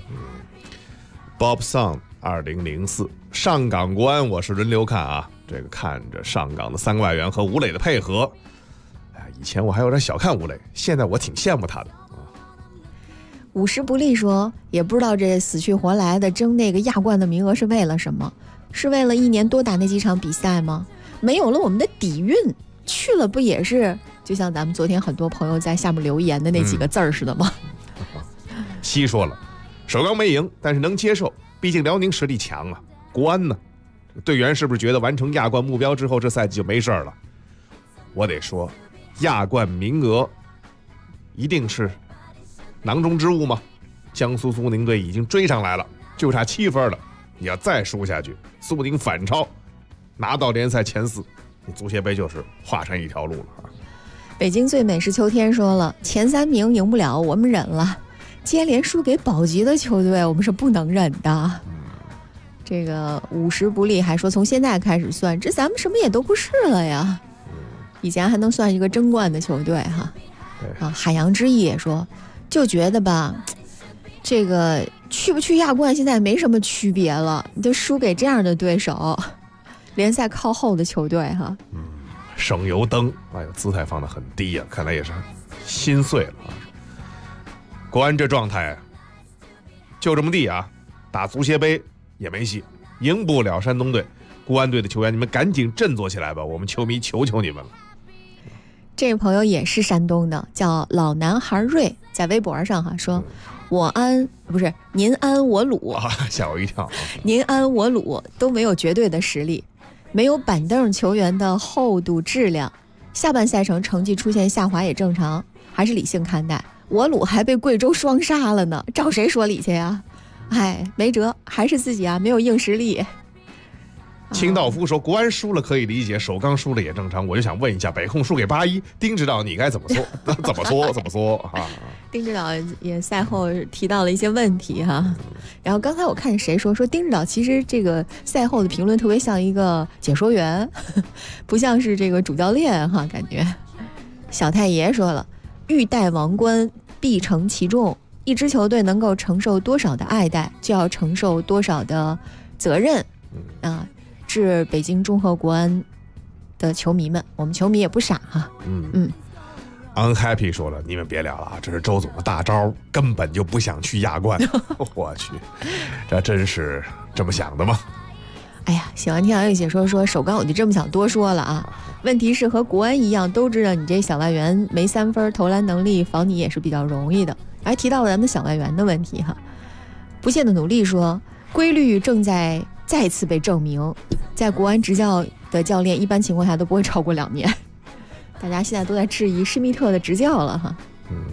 Bob Song 2004，上港国安我是轮流看啊，这个看着上港的3个外援和吴磊的配合，哎，以前我还有点小看吴磊，现在我挺羡慕他的。 50不利说，也不知道这死去活来的争那个亚冠的名额是为了什么？是为了1年多打那几场比赛吗？没有了我们的底蕴，去了不也是就像咱们昨天很多朋友在下面留言的那几个字儿似的吗？ 西说了，首钢没赢，但是能接受，毕竟辽宁实力强啊。国安呢，队员是不是觉得完成亚冠目标之后，这赛季就没事了？我得说，亚冠名额一定是囊中之物吗？江苏苏宁队已经追上来了，就差7分了。你要再输下去，苏宁反超，拿到联赛前4，你足协杯就是画上一条路了啊。 北京最美是秋天说了，前3名赢不了，我们忍了。接连输给保级的球队，我们是不能忍的。这个50不利还说，从现在开始算，这咱们什么也都不是了呀。以前还能算一个争冠的球队哈。啊，海洋之意也说，就觉得吧，这个去不去亚冠现在没什么区别了，你就输给这样的对手，联赛靠后的球队哈。 省油灯，哎呦，姿态放得很低呀，看来也是心碎了啊。国安这状态就这么地啊，打足协杯也没戏，赢不了山东队。国安队的球员，你们赶紧振作起来吧，我们球迷求求你们了。 这位朋友也是山东的，叫老男孩瑞，在微博上哈说， 您安我鲁啊，吓我一跳。 您安我鲁都没有绝对的实力，没有板凳球员的厚度质量，下半赛程成绩出现下滑也正常，还是理性看待。我鲁还被贵州双杀了呢，找谁说理去呀？没辙，还是自己啊，没有硬实力。 清道夫说国安输了可以理解，首钢输了也正常。我就想问一下，北控输给81，丁指导你该怎么说？怎么说啊？ 丁指导也赛后提到了一些问题哈。然后刚才我看谁说丁指导其实这个赛后的评论特别像一个解说员，不像是这个主教练哈，感觉。小太爷说了，欲戴王冠必承其重，一支球队能够承受多少的爱戴，就要承受多少的责任啊。致北京中赫国安的球迷们，我们球迷也不傻哈。 Unhappy 说了，你们别聊了啊，这是周总的大招，根本就不想去亚冠。我去，这真是这么想的吗？ 哎呀，喜欢听杨玉姐说首钢我就这么想多说了啊。问题是和国安一样，都知道你这小外援没3分，投篮能力防你也是比较容易的。还提到了咱们小外援的问题哈。不懈的努力说，规律正在再次被证明，在国安执教的教练一般情况下都不会超过2年。大家现在都在质疑施密特的执教了哈。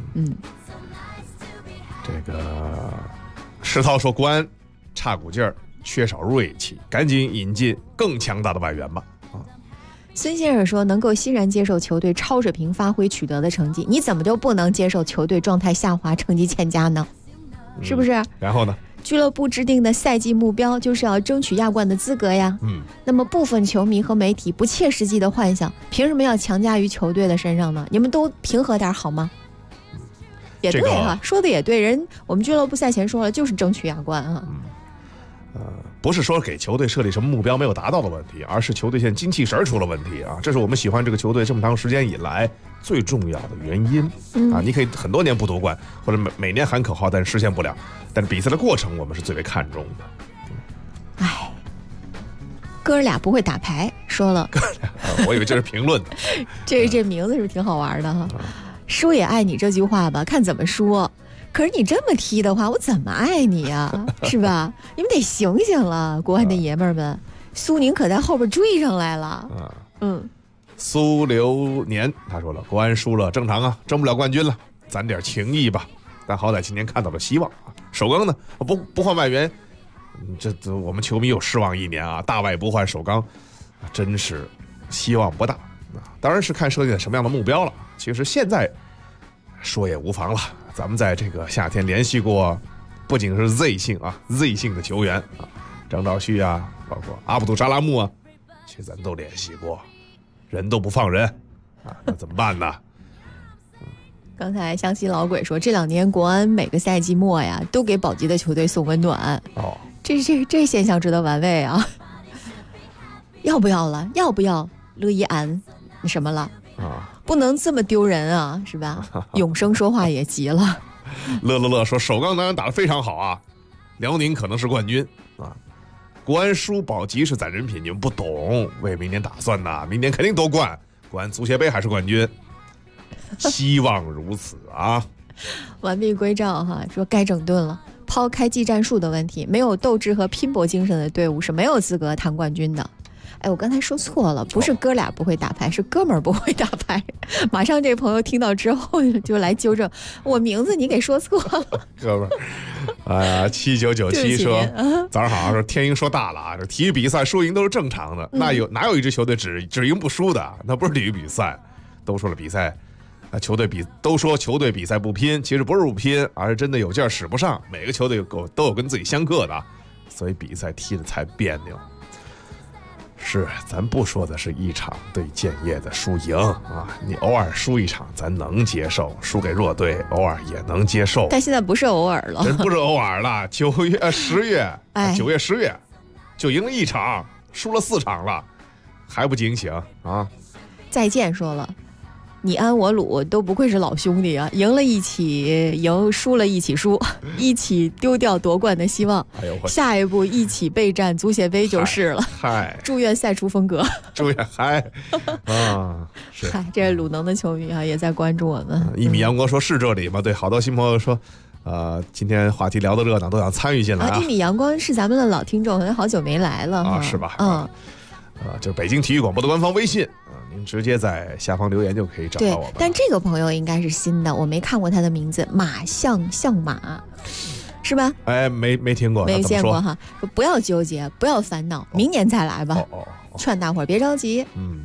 这个石涛说国安差股劲儿，缺少锐气，赶紧引进更强大的外援吧。 孙先生说，能够欣然接受球队超水平发挥取得的成绩，你怎么就不能接受球队状态下滑、成绩欠佳呢？是不是？ 然后呢？ 俱乐部制定的赛季目标就是要争取亚冠的资格呀。那么部分球迷和媒体不切实际的幻想，凭什么要强加于球队的身上呢？你们都平和点好吗？也对哈，说的也对，我们俱乐部赛前说了，就是争取亚冠啊。 不是说给球队设立什么目标没有达到的问题，而是球队现在精气神出了问题啊！这是我们喜欢这个球队这么长时间以来最重要的原因啊！你可以很多年不夺冠，或者每年喊口号，但是实现不了。但是比赛的过程我们是最为看重的。 哥俩不会打牌，说了。 我以为这是评论的。 这名字是不是挺好玩的哈？输也爱你这句话吧，看怎么说。可是你这么踢的话，我怎么爱你呀？是吧？你们得醒醒了，国安的爷们儿们。苏宁可在后边追上来了。 苏流年他说了，国安输了正常啊，争不了冠军了，攒点情谊吧。但好歹今年看到了希望啊。首钢呢不换外援，这我们球迷有失望1年啊。大外不换首钢，真是希望不大。当然是看设定的什么样的目标了。其实现在说也无妨了。咱们在这个夏天联系过，不仅是 Z 姓的球员啊，张兆旭啊，包括阿卜杜扎拉木啊，其实咱都联系过，人都不放人啊，那怎么办呢？ 刚才湘西老鬼说，这2年国安每个赛季末呀，都给保级的球队送温暖。这现象值得玩味啊！要不要了？要不要乐一安？你什么了？不能这么丢人啊，是吧？永生说话也急了。 乐说，首钢当然打得非常好啊，辽宁可能是冠军啊，国安输保级是攒人品，你们不懂，为明年打算呐，明年肯定夺冠，国安足协杯还是冠军，希望如此啊。 完璧归赵哈，说该整顿了，抛开技战术的问题，没有斗志和拼搏精神的队伍是没有资格谈冠军的。我刚才说错了，不是哥俩不会打牌，是哥们儿不会打牌。马上这朋友听到之后就来纠正，我名字你给说错了。 哥们儿，7997说，早上好，说天鹰说大了啊，这体育比赛输赢都是正常的，哪有一支球队只赢不输的？那不是体育比赛。都说了比赛，都说球队比赛不拼，其实不是不拼，而是真的有劲儿使不上。每个球队都有跟自己相克的，所以比赛踢得才别扭。是，咱不说的是一场对建业的输赢啊，你偶尔输一场咱能接受，输给弱队偶尔也能接受。 但现在不是偶尔了， 真不是偶尔了。9月、10月就赢了1场，输了4场了，还不警醒啊？ 再见说了，你安我鲁都不愧是老兄弟啊，赢了一起赢，输了一起输，一起丢掉夺冠的希望。下一步一起备战足协杯就是了。祝愿赛出风格。 祝愿是。 这鲁能的球迷啊也在关注我们。 1米阳光说是这里吗？对，好多新朋友说， 今天话题聊得热闹，都想参与进来啊。 1米阳光是咱们的老听众，好像好久没来了啊，是吧？就是北京体育广播的官方微信您直接在下方留言就可以找到我们。 但这个朋友应该是新的，我没看过他的名字，马象马。是吧？ 哎，没听过， 没见过哈。不要纠结，不要烦恼，明年再来吧。劝大伙儿别着急。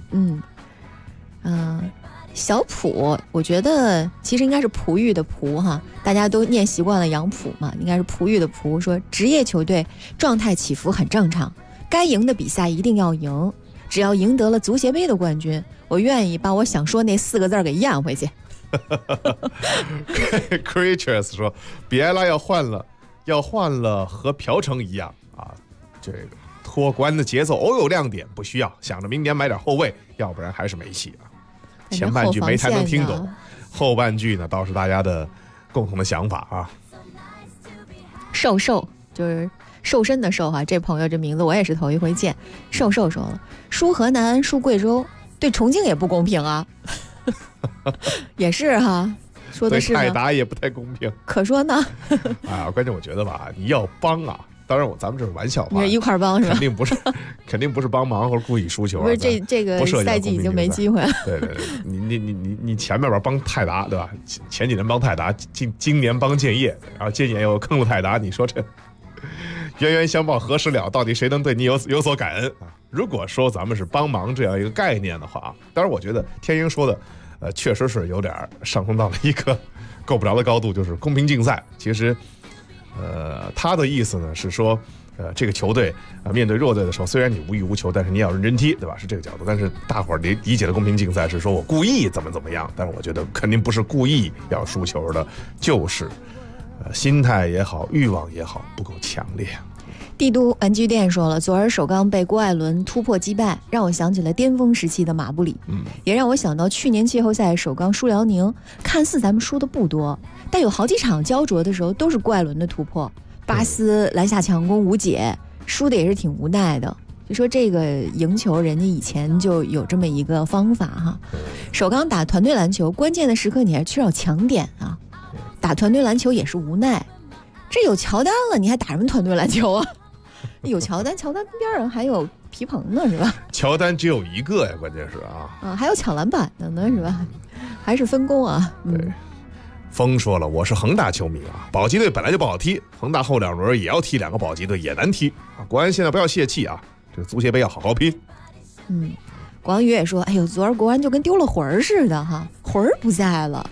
小普，我觉得其实应该是璞玉的璞哈，大家都念习惯了杨浦嘛，应该是璞玉的璞。说职业球队状态起伏很正常，该赢的比赛一定要赢，只要赢得了足协杯的冠军，我愿意把我想说那4个字给咽回去。 Creatures 说，比埃拉要换了和朴成一样啊，这个脱关的节奏偶有亮点，不需要想着明年买点后卫，要不然还是没戏啊。前半句没太能听懂，后半句呢倒是大家的共同的想法啊。 瘦就是瘦身的瘦哈，这朋友这名字我也是头一回见。瘦说了，输河南输贵州，对重庆也不公平啊。也是哈，说的是对泰达也不太公平。 可说呢。 关键我觉得吧，你要帮啊，当然咱们这是玩笑话， 你是一块帮是吧？ 肯定不是帮忙或者故意输球啊。 不是这个赛季已经没机会了。 对，你前面帮泰达对吧？前几年帮泰达，今年帮建业，然后今年又坑了泰达，你说这冤冤相报何时了？到底谁能对你有所感恩啊？如果说咱们是帮忙这样一个概念的话啊，当然我觉得天鹰说的。确实是有点上升到了一个够不着的高度，就是公平竞赛。其实，他的意思呢是说，这个球队面对弱队的时候，虽然你无欲无求，但是你也要认真踢，对吧？是这个角度。但是大伙儿理解的公平竞赛是说我故意怎么样，但是我觉得肯定不是故意要输球的，就是心态也好，欲望也好不够强烈。 帝都玩具店说了，昨儿首钢被郭艾伦突破击败，让我想起了巅峰时期的马布里，也让我想到去年季后赛首钢输辽宁，看似咱们输的不多，但有好几场焦灼的时候都是郭艾伦的突破，巴斯篮下强攻无解，输的也是挺无奈的。就说这个赢球，人家以前就有这么一个方法哈。首钢打团队篮球，关键的时刻你还缺少强点啊，打团队篮球也是无奈。这有乔丹了，你还打什么团队篮球啊？有乔丹边上还有皮蓬呢，是吧？ 乔丹只有一个呀，关键是还有抢篮板的呢，是吧？还是分工啊。 对。风说了，我是恒大球迷啊，保级队本来就不好踢，恒大后2轮也要踢2个保级队也难踢啊。国安现在不要泄气啊，这个足协杯要好好拼。 广宇也说，哎呦，昨儿国安就跟丢了魂儿似的哈，魂儿不在了。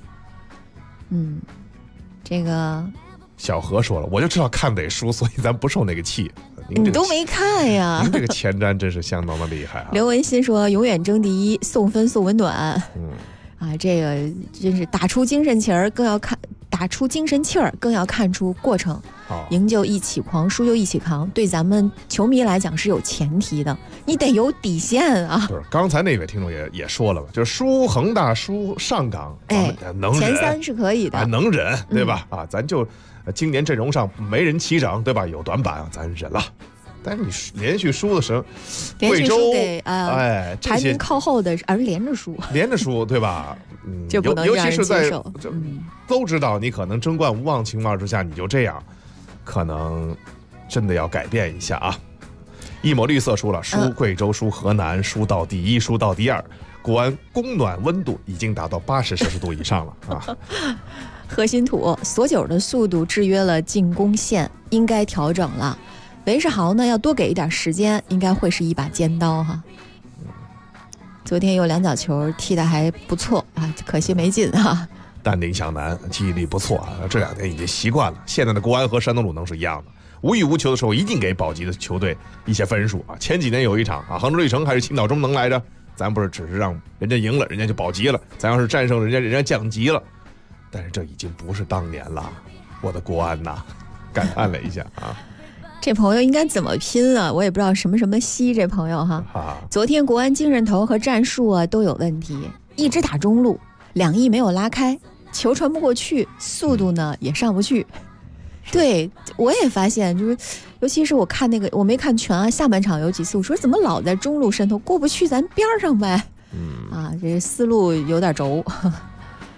这个。 小何说了，我就知道看得输，所以咱不受那个气。 你都没看呀？ 您这个前瞻真是相当的厉害啊！ 刘文新说，永远争第一，送分送温暖。这个真是打出精神气儿，更要看出过程。赢就一起狂，输就一起扛。对咱们球迷来讲是有前提的，你得有底线啊。 不是，刚才那位听众也说了嘛，就是输恒大、输上港，能忍， 前3是可以的， 能忍，对吧？咱就。今年阵容上没人齐整，对吧？有短板咱忍了。但是你连续输的时候，贵州排名靠后的，而连着输， 对吧？ 这不能让人接受。 都知道你可能争冠无望情况之下，你就这样，可能真的要改变一下啊。一抹绿色说了，输贵州、输河南、输到第1、输到第2，国安供暖温度已经达到80摄氏度以上了啊。 核心土索九的速度制约了进攻线，应该调整了。韦世豪呢，要多给一点时间，应该会是一把尖刀哈。昨天有2脚球踢得还不错啊，可惜没进哈。 淡定向南，记忆力不错啊，这2天已经习惯了。现在的国安和山东鲁能是一样的，无欲无求的时候一定给保级的球队一些分数啊。前几年有一场啊，杭州绿城还是青岛中能来着，咱不是只是让人家赢了，人家就保级了，咱要是战胜人家降级了。但是这已经不是当年了，我的国安呐，感叹了一下啊。 这朋友应该怎么拼啊？我也不知道什么西这朋友哈。昨天国安精神头和战术都有问题，一直打中路，2翼没有拉开，球传不过去，速度呢也上不去。对，我也发现，就是尤其是我看那个，我没看全啊，下半场有几次，我说怎么老在中路渗透过不去，咱边上呗。这思路有点轴。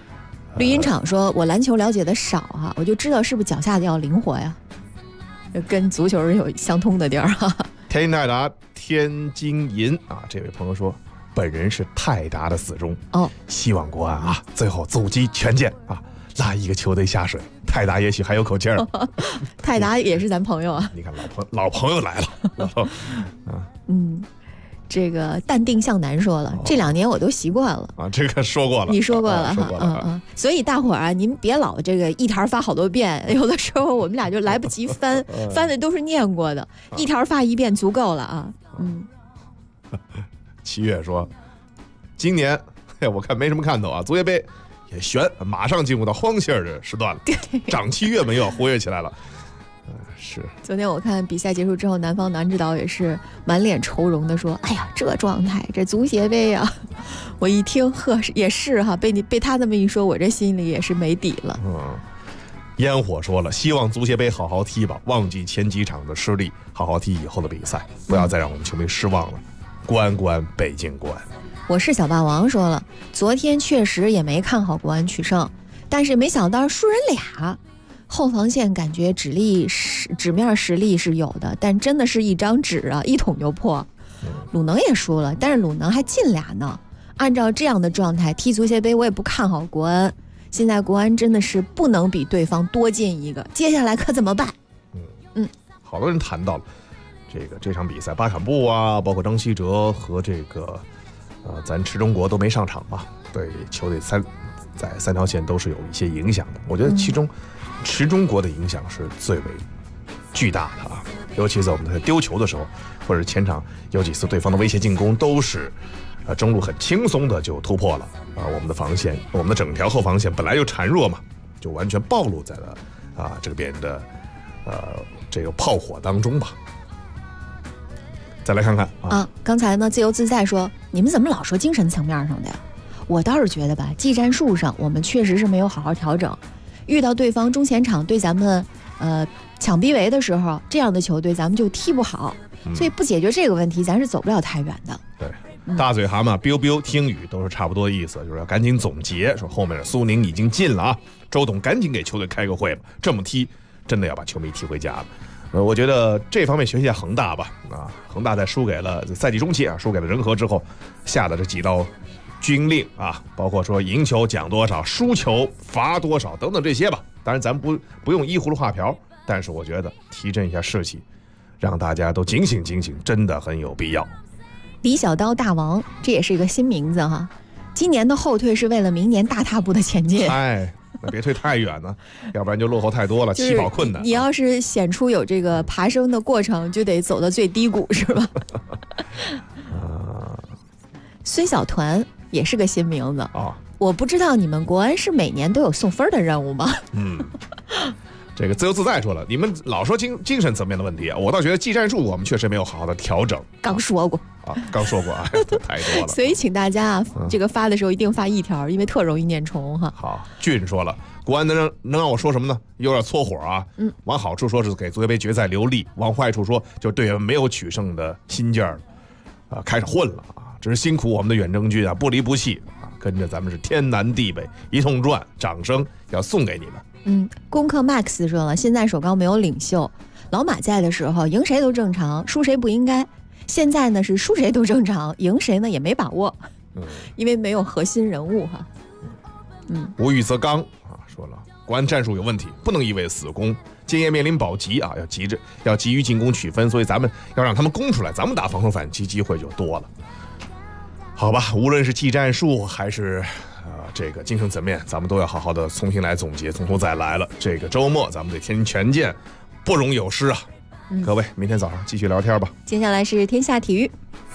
绿茵场说：“我篮球了解的少哈，我就知道是不是脚下的要灵活呀，跟足球是有相通的地儿哈。” 天津泰达天津银啊，这位朋友说，本人是泰达的死忠哦， 希望国安啊最后阻击全建啊，拉一个球队下水，泰达也许还有口气儿。 泰达也是咱朋友啊， 你看老朋友来了啊， 这个淡定向南说了，这2年我都习惯了啊，这个说过了， 你说过了哈，所以大伙儿啊，您别老这个一条发好多遍，有的时候我们俩就来不及翻，翻的都是念过的，一条发1遍足够了啊。 7月说，今年我看没什么看头啊，足协杯也悬，马上进入到荒线的时段了，涨期越门又要活跃起来了。是。 昨天我看比赛结束之后，南方男指导也是满脸愁容的说：“哎呀，这状态，这足协杯啊！”我一听，呵，也是哈，被他这么一说，我这心里也是没底了。 烟火说了，希望足协杯好好踢吧，忘记前几场的失利，好好踢以后的比赛，不要再让我们球迷失望了。国安，北京国安。 我是小霸王说了，昨天确实也没看好国安取胜，但是没想到输人俩。后防线感觉纸面实力是有的，但真的是一张纸啊，一捅就破。鲁能也输了，但是鲁能还进俩呢。按照这样的状态踢足协杯，我也不看好国安。现在国安真的是不能比对方多进一个，接下来可怎么办？ 好多人谈到了这场比赛，巴坎布啊，包括张稀哲和这个咱池中国都没上场吧，对球队在3条线都是有一些影响的。我觉得其中池中国的影响是最为巨大的啊，尤其在我们在丢球的时候，或者前场有几次对方的威胁进攻，都是中路很轻松的就突破了啊，我们的防线，我们的整条后防线本来就孱弱嘛，就完全暴露在了这个别人的这个炮火当中吧。再来看看刚才呢自由自在说，你们怎么老说精神层面上的呀？我倒是觉得吧，技战术上我们确实是没有好好调整，遇到对方中前场对咱们抢逼围的时候，这样的球队咱们就踢不好，所以不解决这个问题，咱是走不了太远的。 对，大嘴蛤蟆 biu biu 听语都是差不多的意思，就是要赶紧总结，说后面的苏宁已经进了啊，周董赶紧给球队开个会吧，这么踢真的要把球迷踢回家了。我觉得这方面学习一下恒大吧，恒大在输给了赛季中期输给了人和之后，下的这几道军令包括说赢球奖多少，输球罚多少等等这些吧。当然咱们不用依葫芦画瓢，但是我觉得提振一下士气，让大家都警醒警醒，真的很有必要。 李小刀大王，这也是一个新名字哈。今年的后退是为了明年大踏步的前进。 那别退太远了，要不然就落后太多了，起跑困难。 你要是显出有这个爬升的过程，就得走到最低谷，是吧？孙小团也是个新名字我不知道你们国安是每年都有送分的任务吗？ 这个自由自在说了，你们老说精神层面的问题我倒觉得技战术我们确实没有好好的调整。 刚说过太多了。 所以请大家这个发的时候一定发一条，因为特容易念重哈。 好，俊说了，国安能让我说什么呢？有点搓火往好处说是给足协杯决赛留力，往坏处说就是队员没有取胜的心劲儿开始混了这是辛苦我们的远征军不离不弃跟着咱们是天南地北一通转，掌声要送给你们。 攻克 Max 说了，现在首钢没有领袖，老马在的时候赢谁都正常，输谁不应该。现在呢是输谁都正常，赢谁呢也没把握，因为没有核心人物哈。 无欲则刚说了，国安战术有问题，不能一味死攻，建业面临保级要急于进攻取分，所以咱们要让他们攻出来，咱们打防守反击机会就多了。好吧，无论是技战术还是这个精神层面，咱们都要好好的重新来总结，从头再来了。这个周末咱们对天津权健不容有失各位明天早上继续聊天吧。 接下来是天下体育。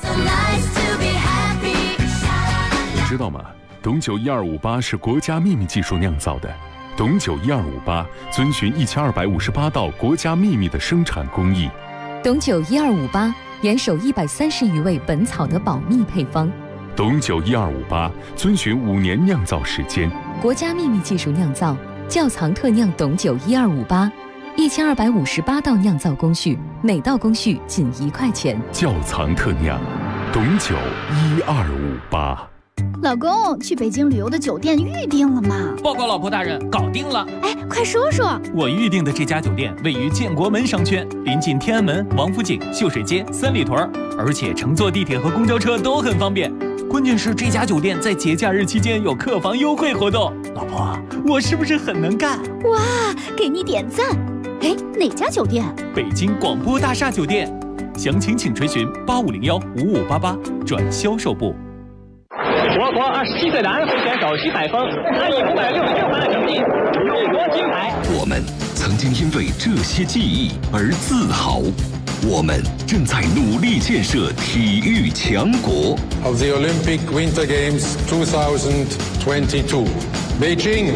你知道吗？董酒1258是国家秘密技术酿造的。董酒1258遵循1258道国家秘密的生产工艺。 董酒1258严守130余位本草的保密配方。 董酒1258遵循5年酿造时间， 国家秘密技术酿造，窖藏特酿董酒1258，1258道酿造工序，每道工序仅1块钱。 窖藏特酿，董酒1258。 老公，去北京旅游的酒店预定了吗？ 报告老婆大人，搞定了。 哎，快说说。 我预定的这家酒店位于建国门商圈，临近天安门、王府井、秀水街、三里屯，而且乘坐地铁和公交车都很方便。关键是这家酒店在节假日期间有客房优惠活动。老婆，我是不是很能干？ 哇，给你点赞。哎，哪家酒店？ 北京广播大厦酒店。详情请垂询85015588转销售部。 我国27岁的安徽选手徐海峰，他以566分的成绩荣夺金牌。 我们曾经因为这些记忆而自豪，我们正在努力建设体育强国。 Of the Olympic Winter Games 2022, Beijing。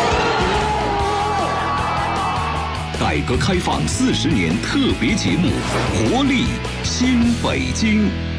改革开放40年特别节目《活力新北京》。